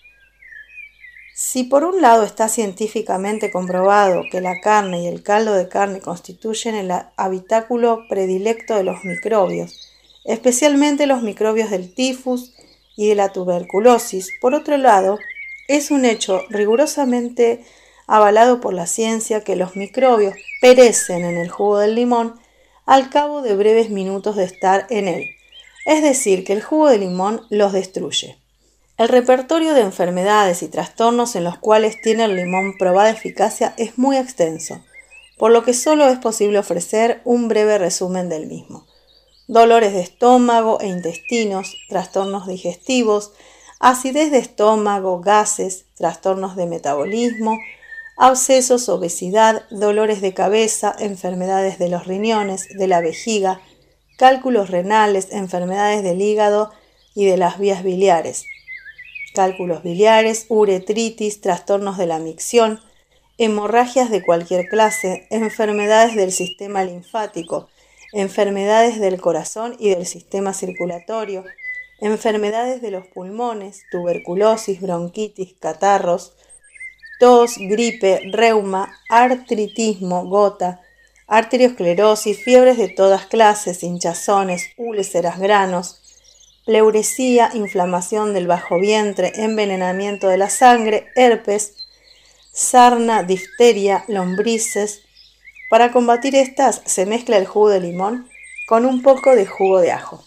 Si por un lado está científicamente comprobado que la carne y el caldo de carne constituyen el habitáculo predilecto de los microbios, especialmente los microbios del tifus y de la tuberculosis, por otro lado, es un hecho rigurosamente avalado por la ciencia que los microbios perecen en el jugo del limón al cabo de breves minutos de estar en él, es decir, que el jugo de limón los destruye. El repertorio de enfermedades y trastornos en los cuales tiene el limón probada eficacia es muy extenso, por lo que solo es posible ofrecer un breve resumen del mismo. Dolores de estómago e intestinos, trastornos digestivos, acidez de estómago, gases, trastornos de metabolismo, abscesos, obesidad, dolores de cabeza, enfermedades de los riñones, de la vejiga, cálculos renales, enfermedades del hígado y de las vías biliares, cálculos biliares, uretritis, trastornos de la micción, hemorragias de cualquier clase, enfermedades del sistema linfático, enfermedades del corazón y del sistema circulatorio, enfermedades de los pulmones, tuberculosis, bronquitis, catarros, tos, gripe, reuma, artritismo, gota, arteriosclerosis, fiebres de todas clases, hinchazones, úlceras, granos, pleuresía, inflamación del bajo vientre, envenenamiento de la sangre, herpes, sarna, difteria, lombrices. Para combatir estas se mezcla el jugo de limón con un poco de jugo de ajo.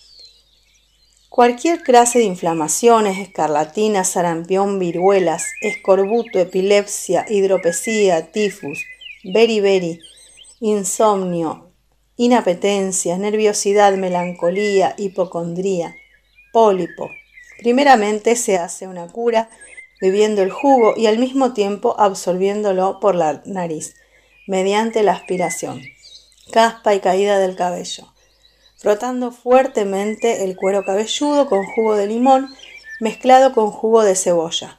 Cualquier clase de inflamaciones, escarlatina, sarampión, viruelas, escorbuto, epilepsia, hidropesía, tifus, beriberi, insomnio, inapetencia, nerviosidad, melancolía, hipocondría, pólipo. Primeramente se hace una cura bebiendo el jugo y al mismo tiempo absorbiéndolo por la nariz, mediante la aspiración, caspa y caída del cabello, frotando fuertemente el cuero cabelludo con jugo de limón mezclado con jugo de cebolla.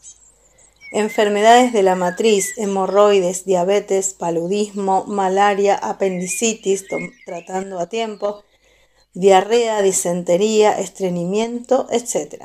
Enfermedades de la matriz, hemorroides, diabetes, paludismo, malaria, apendicitis, tratando a tiempo, diarrea, disentería, estreñimiento, etc.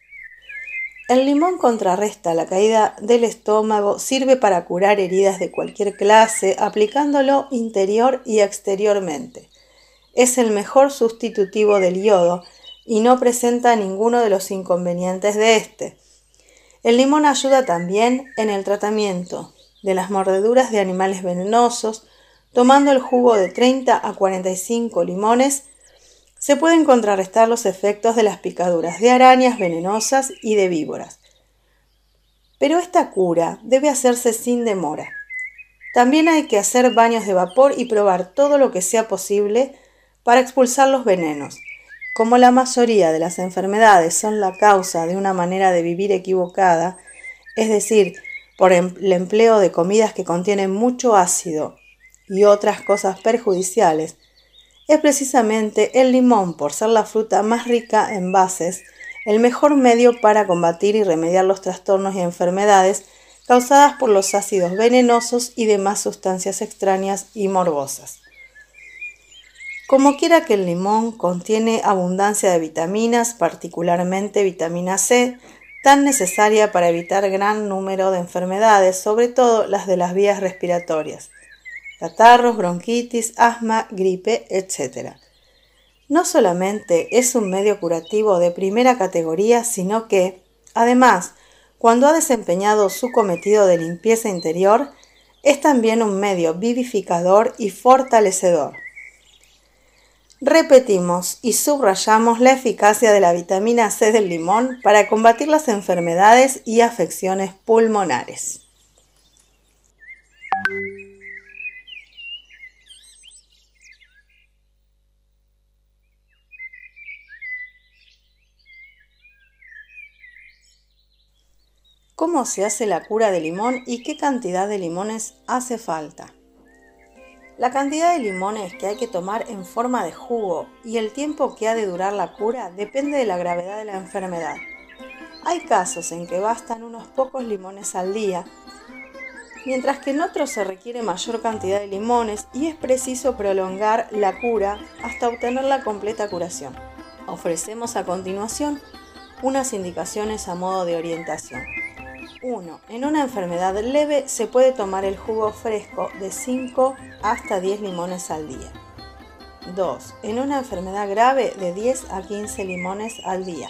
El limón contrarresta la caída del estómago, sirve para curar heridas de cualquier clase, aplicándolo interior y exteriormente. Es el mejor sustitutivo del yodo y no presenta ninguno de los inconvenientes de este. El limón ayuda también en el tratamiento de las mordeduras de animales venenosos. Tomando el jugo de 30 a 45 limones, se pueden contrarrestar los efectos de las picaduras de arañas venenosas y de víboras. Pero esta cura debe hacerse sin demora. También hay que hacer baños de vapor y probar todo lo que sea posible para expulsar los venenos. Como la mayoría de las enfermedades son la causa de una manera de vivir equivocada, es decir, por el empleo de comidas que contienen mucho ácido y otras cosas perjudiciales, es precisamente el limón, por ser la fruta más rica en bases, el mejor medio para combatir y remediar los trastornos y enfermedades causadas por los ácidos venenosos y demás sustancias extrañas y morbosas. Como quiera que el limón contiene abundancia de vitaminas, particularmente vitamina C, tan necesaria para evitar gran número de enfermedades, sobre todo las de las vías respiratorias. catarros, bronquitis, asma, gripe, etc. No solamente es un medio curativo de primera categoría, sino que, además, cuando ha desempeñado su cometido de limpieza interior, es también un medio vivificador y fortalecedor. Repetimos y subrayamos la eficacia de la vitamina C del limón para combatir las enfermedades y afecciones pulmonares. ¿Cómo se hace la cura de limón y qué cantidad de limones hace falta? La cantidad de limones que hay que tomar en forma de jugo y el tiempo que ha de durar la cura depende de la gravedad de la enfermedad. Hay casos en que bastan unos pocos limones al día, mientras que en otros se requiere mayor cantidad de limones y es preciso prolongar la cura hasta obtener la completa curación. Ofrecemos a continuación unas indicaciones a modo de orientación. 1. En una enfermedad leve se puede tomar el jugo fresco de 5 hasta 10 limones al día. 2. En una enfermedad grave de 10 a 15 limones al día.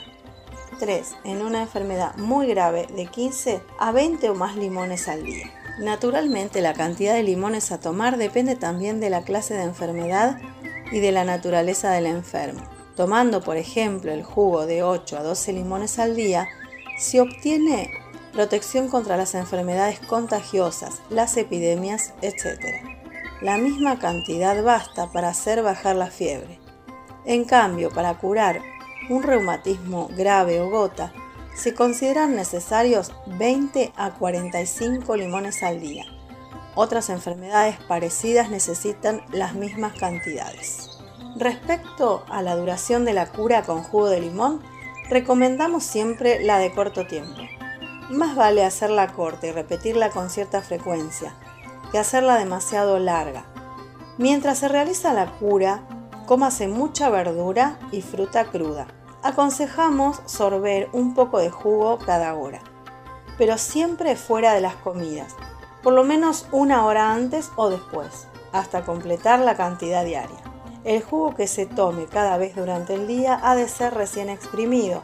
3. En una enfermedad muy grave de 15 a 20 o más limones al día. Naturalmente, la cantidad de limones a tomar depende también de la clase de enfermedad y de la naturaleza del enfermo. Tomando, por ejemplo, el jugo de 8 a 12 limones al día, se obtiene protección contra las enfermedades contagiosas, las epidemias, etc. La misma cantidad basta para hacer bajar la fiebre. En cambio, para curar un reumatismo grave o gota, se consideran necesarios 20 a 45 limones al día. Otras enfermedades parecidas necesitan las mismas cantidades. Respecto a la duración de la cura con jugo de limón, recomendamos siempre la de corto tiempo. Más vale hacerla corta y repetirla con cierta frecuencia que hacerla demasiado larga. Mientras se realiza la cura, cómase mucha verdura y fruta cruda. Aconsejamos sorber un poco de jugo cada hora, pero siempre fuera de las comidas, por lo menos una hora antes o después, hasta completar la cantidad diaria. El jugo que se tome cada vez durante el día ha de ser recién exprimido.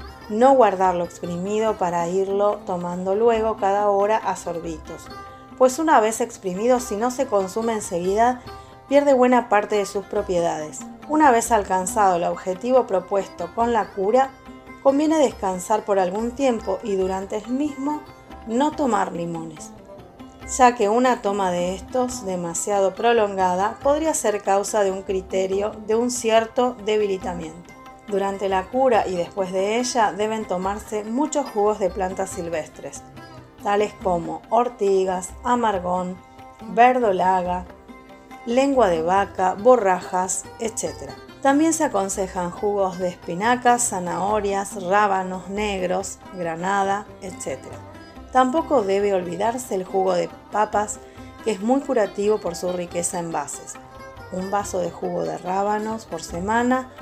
No guardarlo exprimido para irlo tomando luego cada hora a sorbitos, pues una vez exprimido, si no se consume enseguida, pierde buena parte de sus propiedades. Una vez alcanzado el objetivo propuesto con la cura, conviene descansar por algún tiempo y durante el mismo no tomar limones, ya que una toma de estos demasiado prolongada podría ser causa de un criterio de un cierto debilitamiento. Durante la cura y después de ella deben tomarse muchos jugos de plantas silvestres, tales como ortigas, amargón, verdolaga, lengua de vaca, borrajas, etc. También se aconsejan jugos de espinacas, zanahorias, rábanos negros, granada, etc. Tampoco debe olvidarse el jugo de papas, que es muy curativo por su riqueza en bases. Un vaso de jugo de rábanos por semana.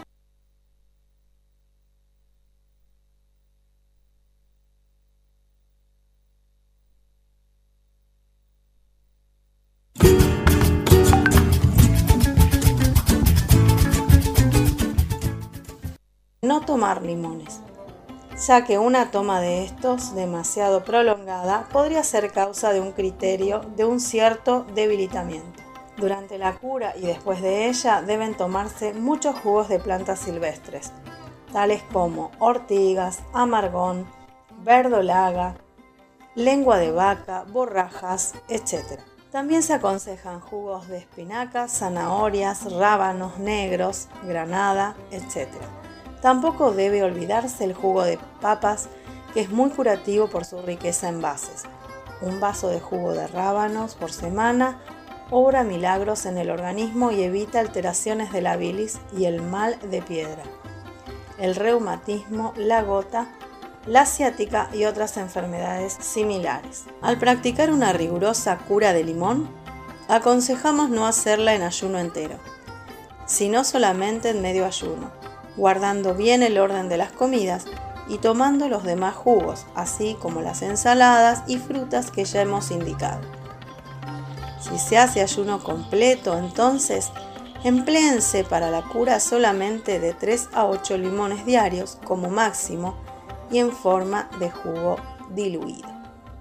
No tomar limones, ya que una toma de estos demasiado prolongada podría ser causa de un criterio de un cierto debilitamiento. Durante la cura y después de ella deben tomarse muchos jugos de plantas silvestres, tales como ortigas, amargón, verdolaga, lengua de vaca, borrajas, etc. También se aconsejan jugos de espinacas, zanahorias, rábanos negros, granada, etc. Tampoco debe olvidarse el jugo de papas, que es muy curativo por su riqueza en bases. Un vaso de jugo de rábanos por semana obra milagros en el organismo y evita alteraciones de la bilis y el mal de piedra, el reumatismo, la gota, la ciática y otras enfermedades similares. Al practicar una rigurosa cura de limón, aconsejamos no hacerla en ayuno entero, sino solamente en medio ayuno, guardando bien el orden de las comidas y tomando los demás jugos, así como las ensaladas y frutas que ya hemos indicado. Si se hace ayuno completo, entonces empléense para la cura solamente de 3 a 8 limones diarios como máximo y en forma de jugo diluido.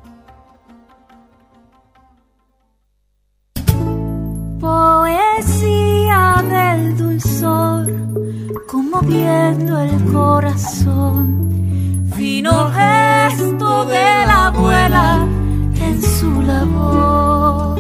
Poesía del dulzor, conmoviendo el corazón, fino gesto de la abuela en su labor,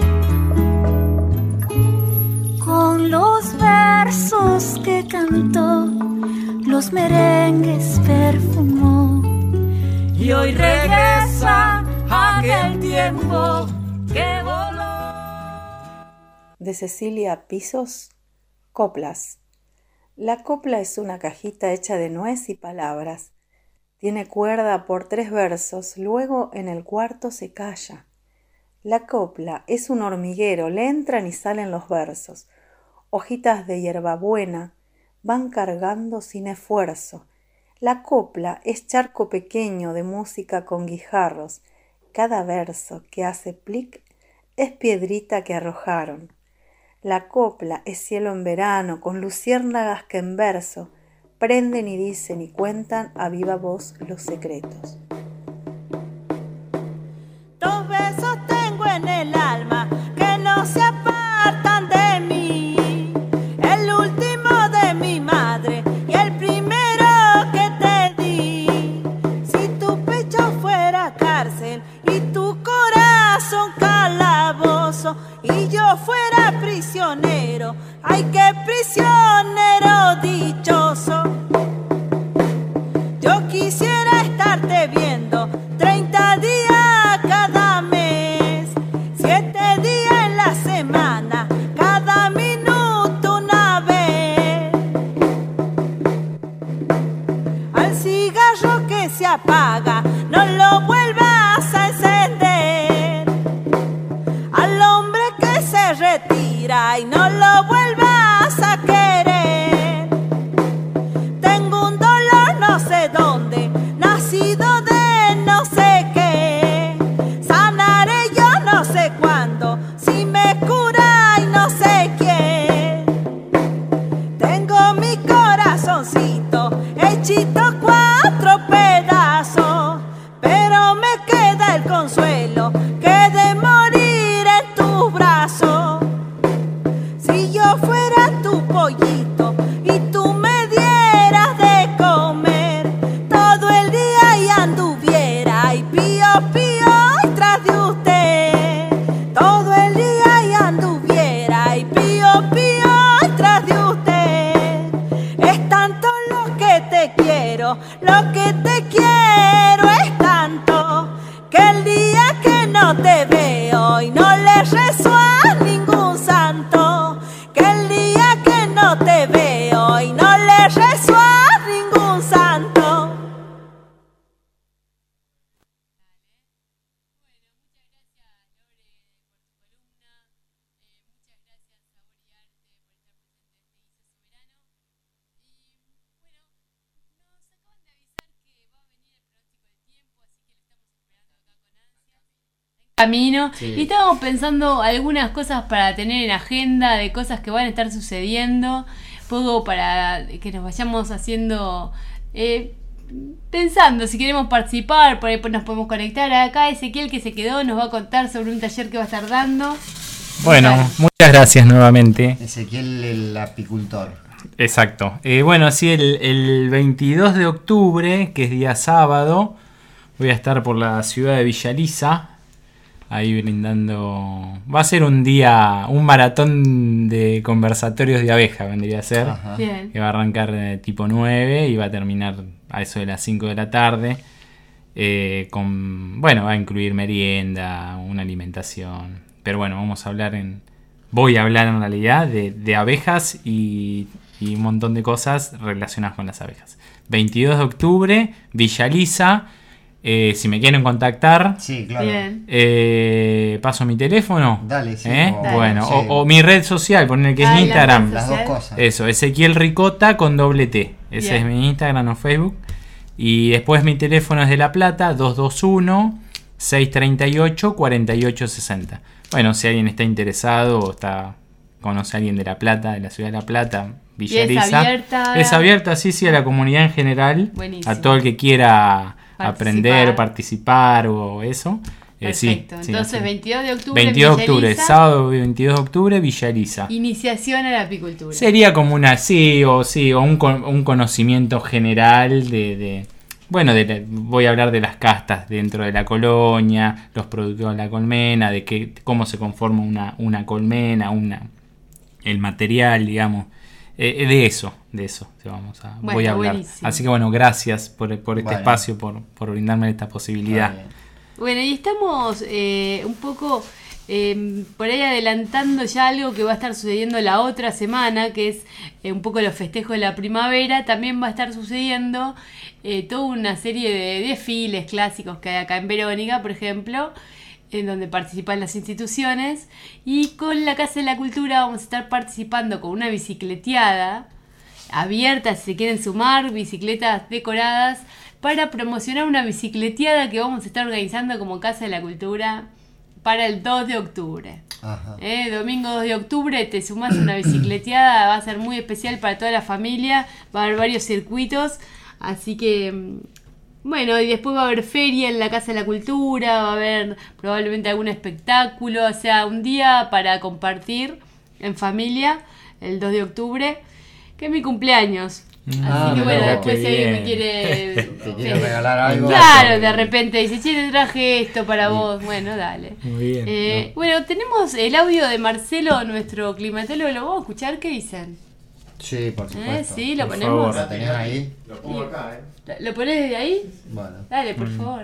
con los versos que cantó, los merengues perfumó, y hoy regresa aquel tiempo que voló. De Cecilia Pisos, Coplas. La copla es una cajita hecha de nuez y palabras. Tiene cuerda por 3 versos, luego en el cuarto se calla. La copla es un hormiguero, le entran y salen los versos. Hojitas de hierbabuena van cargando sin esfuerzo. La copla es charco pequeño de música con guijarros. Cada verso que hace plic es piedrita que arrojaron. La copla es cielo en verano, con luciérnagas que en verso prenden y dicen y cuentan a viva voz los secretos. 2 besos tengo en el alma que no se apartan de mí, el último de mi madre y el primero que te di. Si tu pecho fuera cárcel y tu corazón calabozo y yo fuera prisionero, ay, qué prisionero dichoso. Yo quisiera estarte viendo 30 días cada mes, 7 días en la semana, cada minuto una vez. Al cigarro que se apaga, no lo vuelvas a encender. Al hombre que se retira y no lo vuelvas a querer. Tengo un dolor no sé dónde, nacido de no sé qué. Sanaré yo no sé cuándo, si me cura y no sé quién. Tengo mi corazoncito hechito 4 pedazos, pero me queda el consuelo que de morir en tus brazos. Si yo fuera tu pollito y tú me dieras de comer todo el día y anduviera y pío pío y tras de usted, todo el día y anduviera y pío pío y tras de usted. Es tanto lo que te quiero es tanto que el día que no te veo y no le rezo a ningún santo, que el día que no te veo y no le rezo a ningún santo. Camino, Sí. y estábamos pensando algunas cosas para tener en agenda, de cosas que van a estar sucediendo, poco para que nos vayamos haciendo, pensando si queremos participar, por ahí nos podemos conectar. Acá Ezequiel, que se quedó, nos va a contar sobre un taller que va a estar dando. Bueno, Dale. muchas gracias nuevamente. Ezequiel el apicultor. Exacto. Bueno, sí, el 22 de octubre, que es día sábado, voy a estar por la ciudad de Villa Lisa, ahí brindando. Va a ser un maratón de conversatorios de abeja, vendría a ser. Ajá. Bien. Que va a arrancar tipo 9 y va a terminar a eso de las 5 de la tarde. Va a incluir merienda, una alimentación. Pero bueno, voy a hablar en realidad de abejas y un montón de cosas relacionadas con las abejas. 22 de octubre, Villa Lisa. Si me quieren contactar, Sí, claro. Bien. paso mi teléfono. Dale, sí. Dale. Bueno, sí. o mi red social, poner que es Ah, la Instagram. red Las dos social. cosas. Eso, Ezequiel Ricota con doble T. Ese Bien. es mi Instagram o Facebook. Y después mi teléfono es de La Plata, 221 638-4860. Bueno, si alguien está interesado o conoce a alguien de La Plata, de la ciudad de La Plata, Villa Elisa. Es abierta, sí, a la comunidad en general. Buenísimo. A todo el que quiera aprender, participar o eso. Perfecto. Entonces, 22 de octubre. 22 de octubre, sábado 22 de octubre, Villa Elisa. Iniciación a la apicultura. Sería como una, o un conocimiento general voy a hablar de las castas dentro de la colonia, los productos de la colmena, de cómo se conforma una colmena, el material, digamos. De eso voy a hablar. Buenísimo. Así que bueno, gracias por este espacio, por brindarme esta posibilidad. Bueno, y estamos un poco por ahí adelantando ya algo que va a estar sucediendo la otra semana, que es un poco los festejos de la primavera. También va a estar sucediendo toda una serie de desfiles clásicos que hay acá en Verónica, por ejemplo, en donde participan las instituciones, y con la Casa de la Cultura vamos a estar participando con una bicicleteada abierta, si se quieren sumar, bicicletas decoradas, para promocionar una bicicleteada que vamos a estar organizando como Casa de la Cultura para el 2 de octubre. Ajá. Domingo 2 de octubre te sumás a una bicicleteada, va a ser muy especial para toda la familia, va a haber varios circuitos, así que bueno, y después va a haber feria en la Casa de la Cultura, va a haber probablemente algún espectáculo, o sea, un día para compartir en familia el 2 de octubre, que es mi cumpleaños. Así que bueno, después si alguien me quiere regalar algo. Claro, de repente dice, che, te traje esto para vos. Bueno, dale. Muy bien. Bueno, tenemos el audio de Marcelo, nuestro climatólogo. ¿Lo vamos a escuchar? ¿Qué dicen? Sí, por supuesto. Sí, lo por ponemos. Favor. ¿Lo tenés ahí? Lo pongo acá, ¿Lo ponés desde ahí? Bueno. Dale, por favor.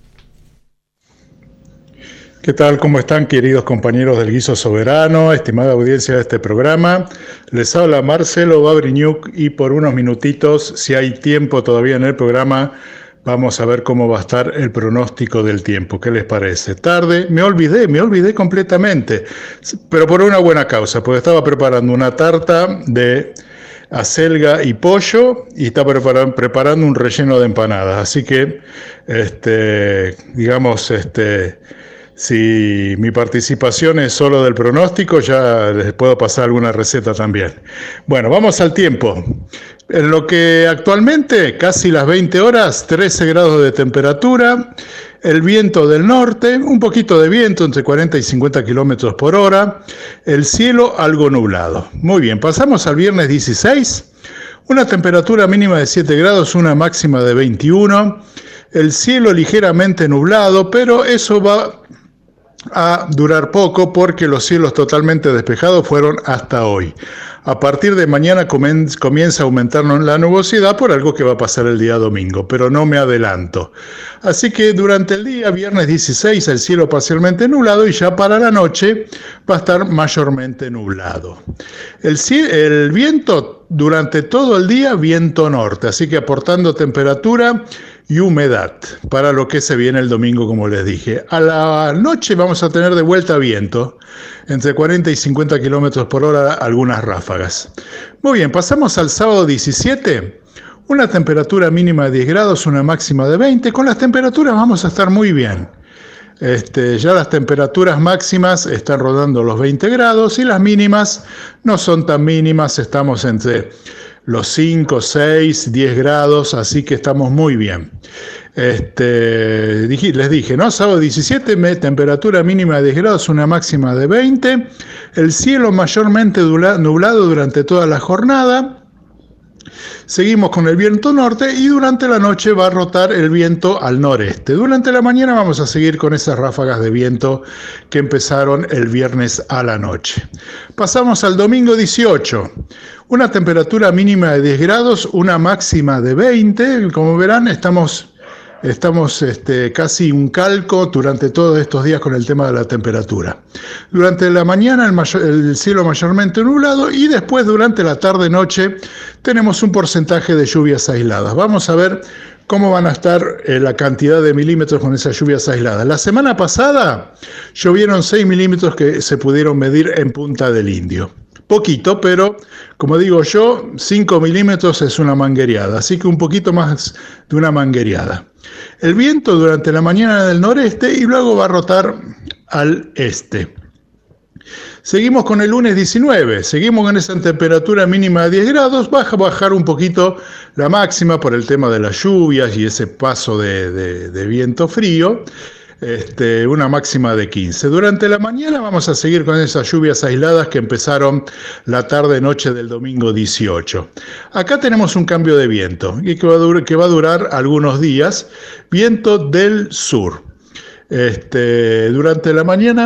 ¿Qué tal? ¿Cómo están, queridos compañeros del Guiso Soberano, estimada audiencia de este programa? Les habla Marcelo Babriñuk y por unos minutitos, si hay tiempo todavía en el programa, vamos a ver cómo va a estar el pronóstico del tiempo. ¿Qué les parece? Tarde, me olvidé completamente, pero por una buena causa, porque estaba preparando una tarta de acelga y pollo y está preparando un relleno de empanadas. Así que, si mi participación es solo del pronóstico, ya les puedo pasar alguna receta también. Bueno, vamos al tiempo. En lo que actualmente, casi las 20 horas, 13 grados de temperatura, el viento del norte, un poquito de viento, entre 40 y 50 kilómetros por hora, el cielo algo nublado. Muy bien, pasamos al viernes 16, una temperatura mínima de 7 grados, una máxima de 21, el cielo ligeramente nublado, pero eso va a durar poco porque los cielos totalmente despejados fueron hasta hoy. A partir de mañana comienza a aumentar la nubosidad por algo que va a pasar el día domingo, pero no me adelanto. Así que durante el día, viernes 16, el cielo parcialmente nublado y ya para la noche va a estar mayormente nublado. El viento durante todo el día, viento norte, así que aportando temperatura y humedad para lo que se viene el domingo, como les dije. A la noche vamos a tener de vuelta viento, entre 40 y 50 kilómetros por hora, algunas ráfagas. Muy bien, pasamos al sábado 17, una temperatura mínima de 10 grados, una máxima de 20. Con las temperaturas vamos a estar muy bien. Ya las temperaturas máximas están rodando los 20 grados y las mínimas no son tan mínimas, estamos entre los 5, 6, 10 grados, así que estamos muy bien. Les dije, ¿no? Sábado 17, temperatura mínima de 10 grados, una máxima de 20, el cielo mayormente nublado durante toda la jornada. Seguimos con el viento norte y durante la noche va a rotar el viento al noreste. Durante la mañana vamos a seguir con esas ráfagas de viento que empezaron el viernes a la noche. Pasamos al domingo 18. Una temperatura mínima de 10 grados, una máxima de 20. Como verán, estamos casi un calco durante todos estos días con el tema de la temperatura. Durante la mañana el cielo mayormente nublado y después durante la tarde-noche tenemos un porcentaje de lluvias aisladas. Vamos a ver cómo van a estar la cantidad de milímetros con esas lluvias aisladas. La semana pasada llovieron 6 milímetros que se pudieron medir en Punta del Indio. Poquito, pero como digo yo, 5 milímetros es una manguereada, así que un poquito más de una manguereada. El viento durante la mañana del noreste y luego va a rotar al este. Seguimos con el lunes 19, seguimos con esa temperatura mínima de 10 grados, va a bajar un poquito la máxima por el tema de las lluvias y ese paso de viento frío, una máxima de 15. Durante la mañana vamos a seguir con esas lluvias aisladas que empezaron la tarde-noche del domingo 18. Acá tenemos un cambio de viento y que va a durar algunos días, viento del sur. Durante la mañana,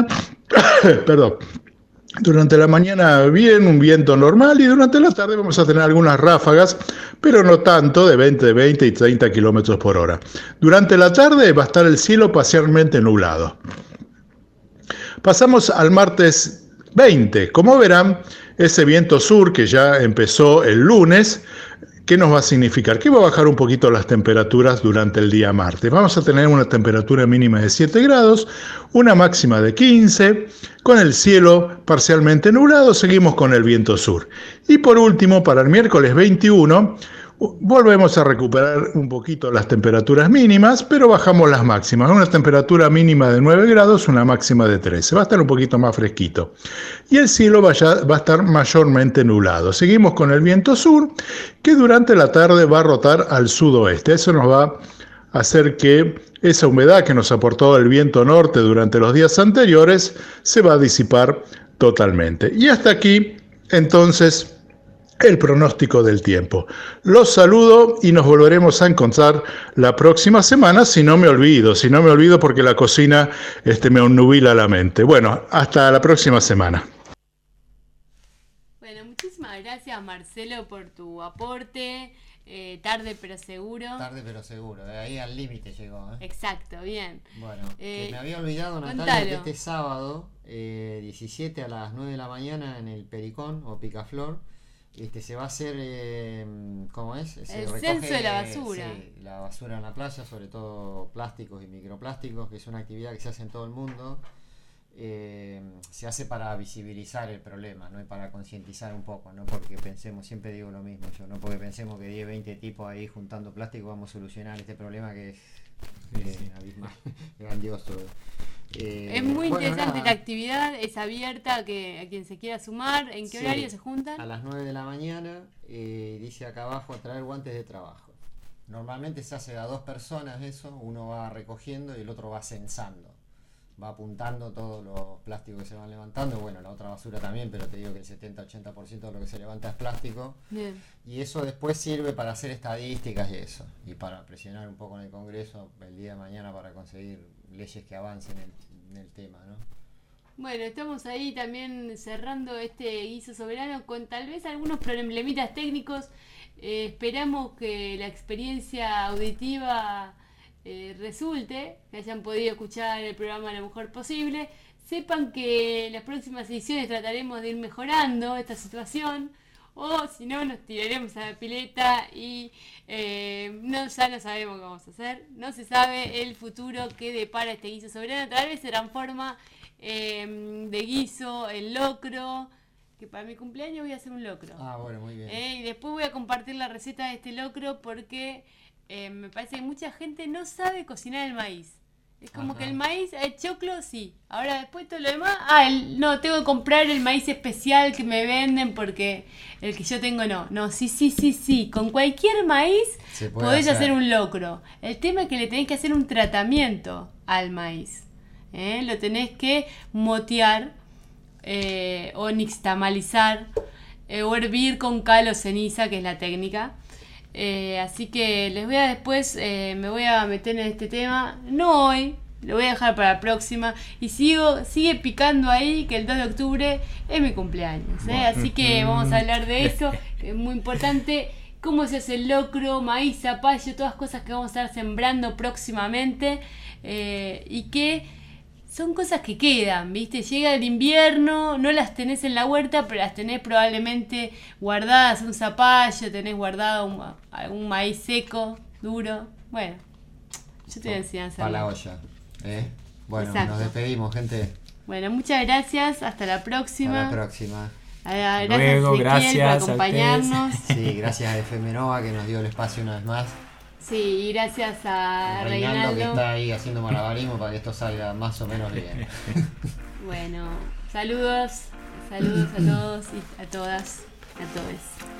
durante la mañana bien, un viento normal y durante la tarde vamos a tener algunas ráfagas, pero no tanto, de 20 y 30 kilómetros por hora. Durante la tarde va a estar el cielo parcialmente nublado. Pasamos al martes 20. Como verán, ese viento sur que ya empezó el lunes, ¿qué nos va a significar? Que va a bajar un poquito las temperaturas durante el día martes. Vamos a tener una temperatura mínima de 7 grados, una máxima de 15, con el cielo parcialmente nublado, seguimos con el viento sur. Y por último, para el miércoles 21, volvemos a recuperar un poquito las temperaturas mínimas, pero bajamos las máximas. Una temperatura mínima de 9 grados, una máxima de 13. Va a estar un poquito más fresquito. Y el cielo va a estar mayormente nublado. Seguimos con el viento sur, que durante la tarde va a rotar al sudoeste. Eso nos va a hacer que esa humedad que nos aportó el viento norte durante los días anteriores se va a disipar totalmente. Y hasta aquí, entonces, el pronóstico del tiempo. Los saludo y nos volveremos a encontrar la próxima semana, si no me olvido porque la cocina me obnubila la mente. Bueno, hasta la próxima semana. Bueno, muchísimas gracias, Marcelo, por tu aporte. Tarde pero seguro. Tarde pero seguro, de ahí al límite llegó. Exacto, bien. Bueno, que me había olvidado, Natalia, que este sábado, 17 a las 9 de la mañana en el Pericón o Picaflor, se va a hacer, ¿cómo es? El censo de la basura. Sí, la basura en la playa, sobre todo plásticos y microplásticos, que es una actividad que se hace en todo el mundo. Se hace para visibilizar el problema, ¿no? Y para concientizar un poco, no porque pensemos, siempre digo lo mismo yo, no porque pensemos que 10, 20 tipos ahí juntando plástico vamos a solucionar este problema que es abismal, grandioso. Es muy interesante la actividad, es abierta a quien se quiera sumar. ¿En qué horario se juntan? A las 9 de la mañana, dice acá abajo, traer guantes de trabajo. Normalmente se hace a 2 personas eso, uno va recogiendo y el otro va censando. Va apuntando todos los plásticos que se van levantando, bueno, la otra basura también, pero te digo que el 70-80% de lo que se levanta es plástico. Bien. Y eso después sirve para hacer estadísticas y eso, y para presionar un poco en el Congreso el día de mañana para conseguir leyes que avancen en el tema, ¿no? Bueno, estamos ahí también cerrando este guiso soberano con tal vez algunos problemitas técnicos. Esperamos que la experiencia auditiva resulte, que hayan podido escuchar el programa lo mejor posible. Sepan que en las próximas ediciones trataremos de ir mejorando esta situación, o si no nos tiraremos a la pileta y ya no sabemos qué vamos a hacer. No se sabe el futuro que depara este guiso soberano. Tal vez se transforma de guiso en locro, que para mi cumpleaños voy a hacer un locro. Bueno, muy bien. Y después voy a compartir la receta de este locro porque me parece que mucha gente no sabe cocinar el maíz. Es como que el maíz, el choclo, sí. Ahora después todo lo demás, no, tengo que comprar el maíz especial que me venden porque el que yo tengo no. No, sí. Con cualquier maíz podés hacer un locro. El tema es que le tenés que hacer un tratamiento al maíz. Lo tenés que motear o nixtamalizar o hervir con cal o ceniza, que es la técnica. Así que les voy a después, me voy a meter en este tema, no hoy, lo voy a dejar para la próxima, y sigue picando ahí que el 2 de octubre es mi cumpleaños, así que vamos a hablar de eso, que es muy importante, cómo se hace el locro, maíz, zapallo, todas cosas que vamos a estar sembrando próximamente, y que son cosas que quedan, ¿viste? Llega el invierno, no las tenés en la huerta, pero las tenés probablemente guardadas, un zapallo, tenés guardado algún maíz seco, duro. Bueno, yo te voy a enseñar a hacerlo. Para la olla, Bueno, exacto. Nos despedimos, gente. Bueno, muchas gracias, hasta la próxima. Hasta la próxima. Gracias, Ezequiel, por acompañarnos. Sí, gracias a FM Nova que nos dio el espacio una vez más. Sí, y gracias a Reinaldo, que Reinaldo. está ahí haciendo malabarismo para que esto salga más o menos bien. Bueno, saludos a todos y a todas, a todos.